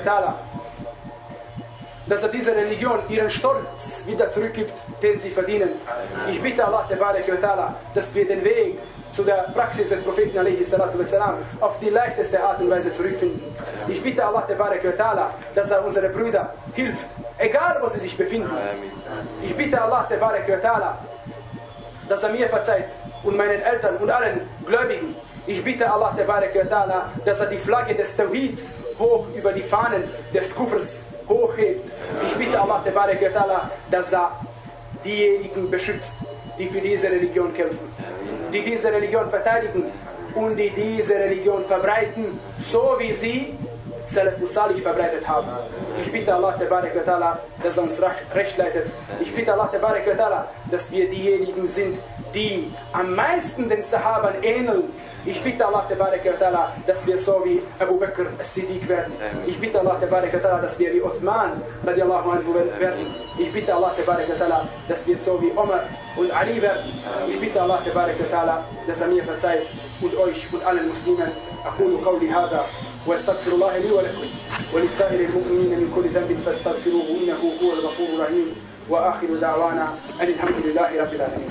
dass er dieser Religion ihren Stolz wieder zurückgibt, den sie verdienen. Ich bitte Allah, dass wir den Weg zu der Praxis des Propheten wassalam, auf die leichteste Art und Weise zurückfinden. Ich bitte Allah, dass er unsere Brüder hilft, egal wo sie sich befinden. Ich bitte Allah, dass er mir verzeiht und meinen Eltern und allen Gläubigen. Ich bitte Allah, dass er die Flagge des Tawhids hoch über die Fahnen des Kufrs hochhebt. Ich bitte Allah, dass er diejenigen beschützt, die für diese Religion kämpfen, die diese Religion verteidigen und die diese Religion verbreiten, so wie sie Salafus Salih verbreitet haben. Ich bitte Allah, dass er uns recht leitet. Ich bitte Allah, dass wir diejenigen sind, die am meisten den Sahabern ähneln. Ich bitte Allah, dass wir so wie Abu Bakr as-Siddiq werden. Ich bitte Allah, dass wir wie Uthman radiallahu anhu werden. Ich bitte Allah, dass wir so wie Omar und Ali werden. Ich bitte Allah, dass er mir verzeiht und euch und allen Muslimen. أقول قولي هذا واستغفر الله لي ولكم ولسائر المؤمنين من كل ذنب فاستغفروه إنه هو الغفور الرحيم وآخر دعوانا أن الحمد لله رب العالمين.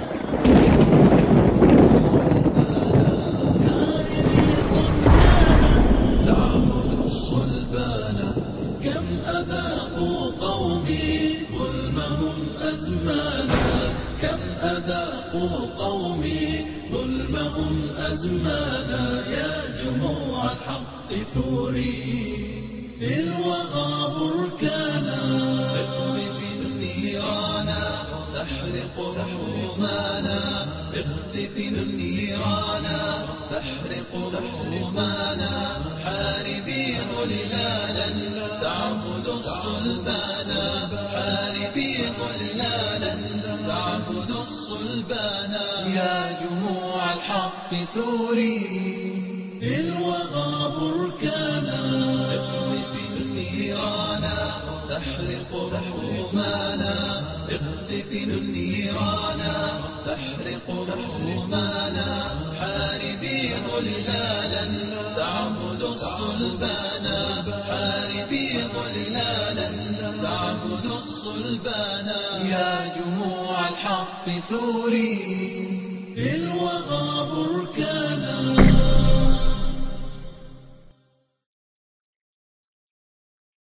كم أذاقوا قومي ظلمهم أزمانا كم أذاقوا قومي ظلمهم أزمانا يا جموع الحق ثوري الوغى بركانا اقذف النيران تحرق حرمانا اقذف النيران تحرق حرمانا حاربي ظلالا تعبد الصلبانا حاربي ظلالا تعبد الصلبانا يا جموع الحق ثوري الوغى بركانا اقذف النيران تحرق حرمانا اقذف النيران تحرق حرمانا حاربي ظلالا تعبد الصلبانا حاربي ظلالا تعبد الصلبانا يا جموع الحق ثوري الوغى بركانا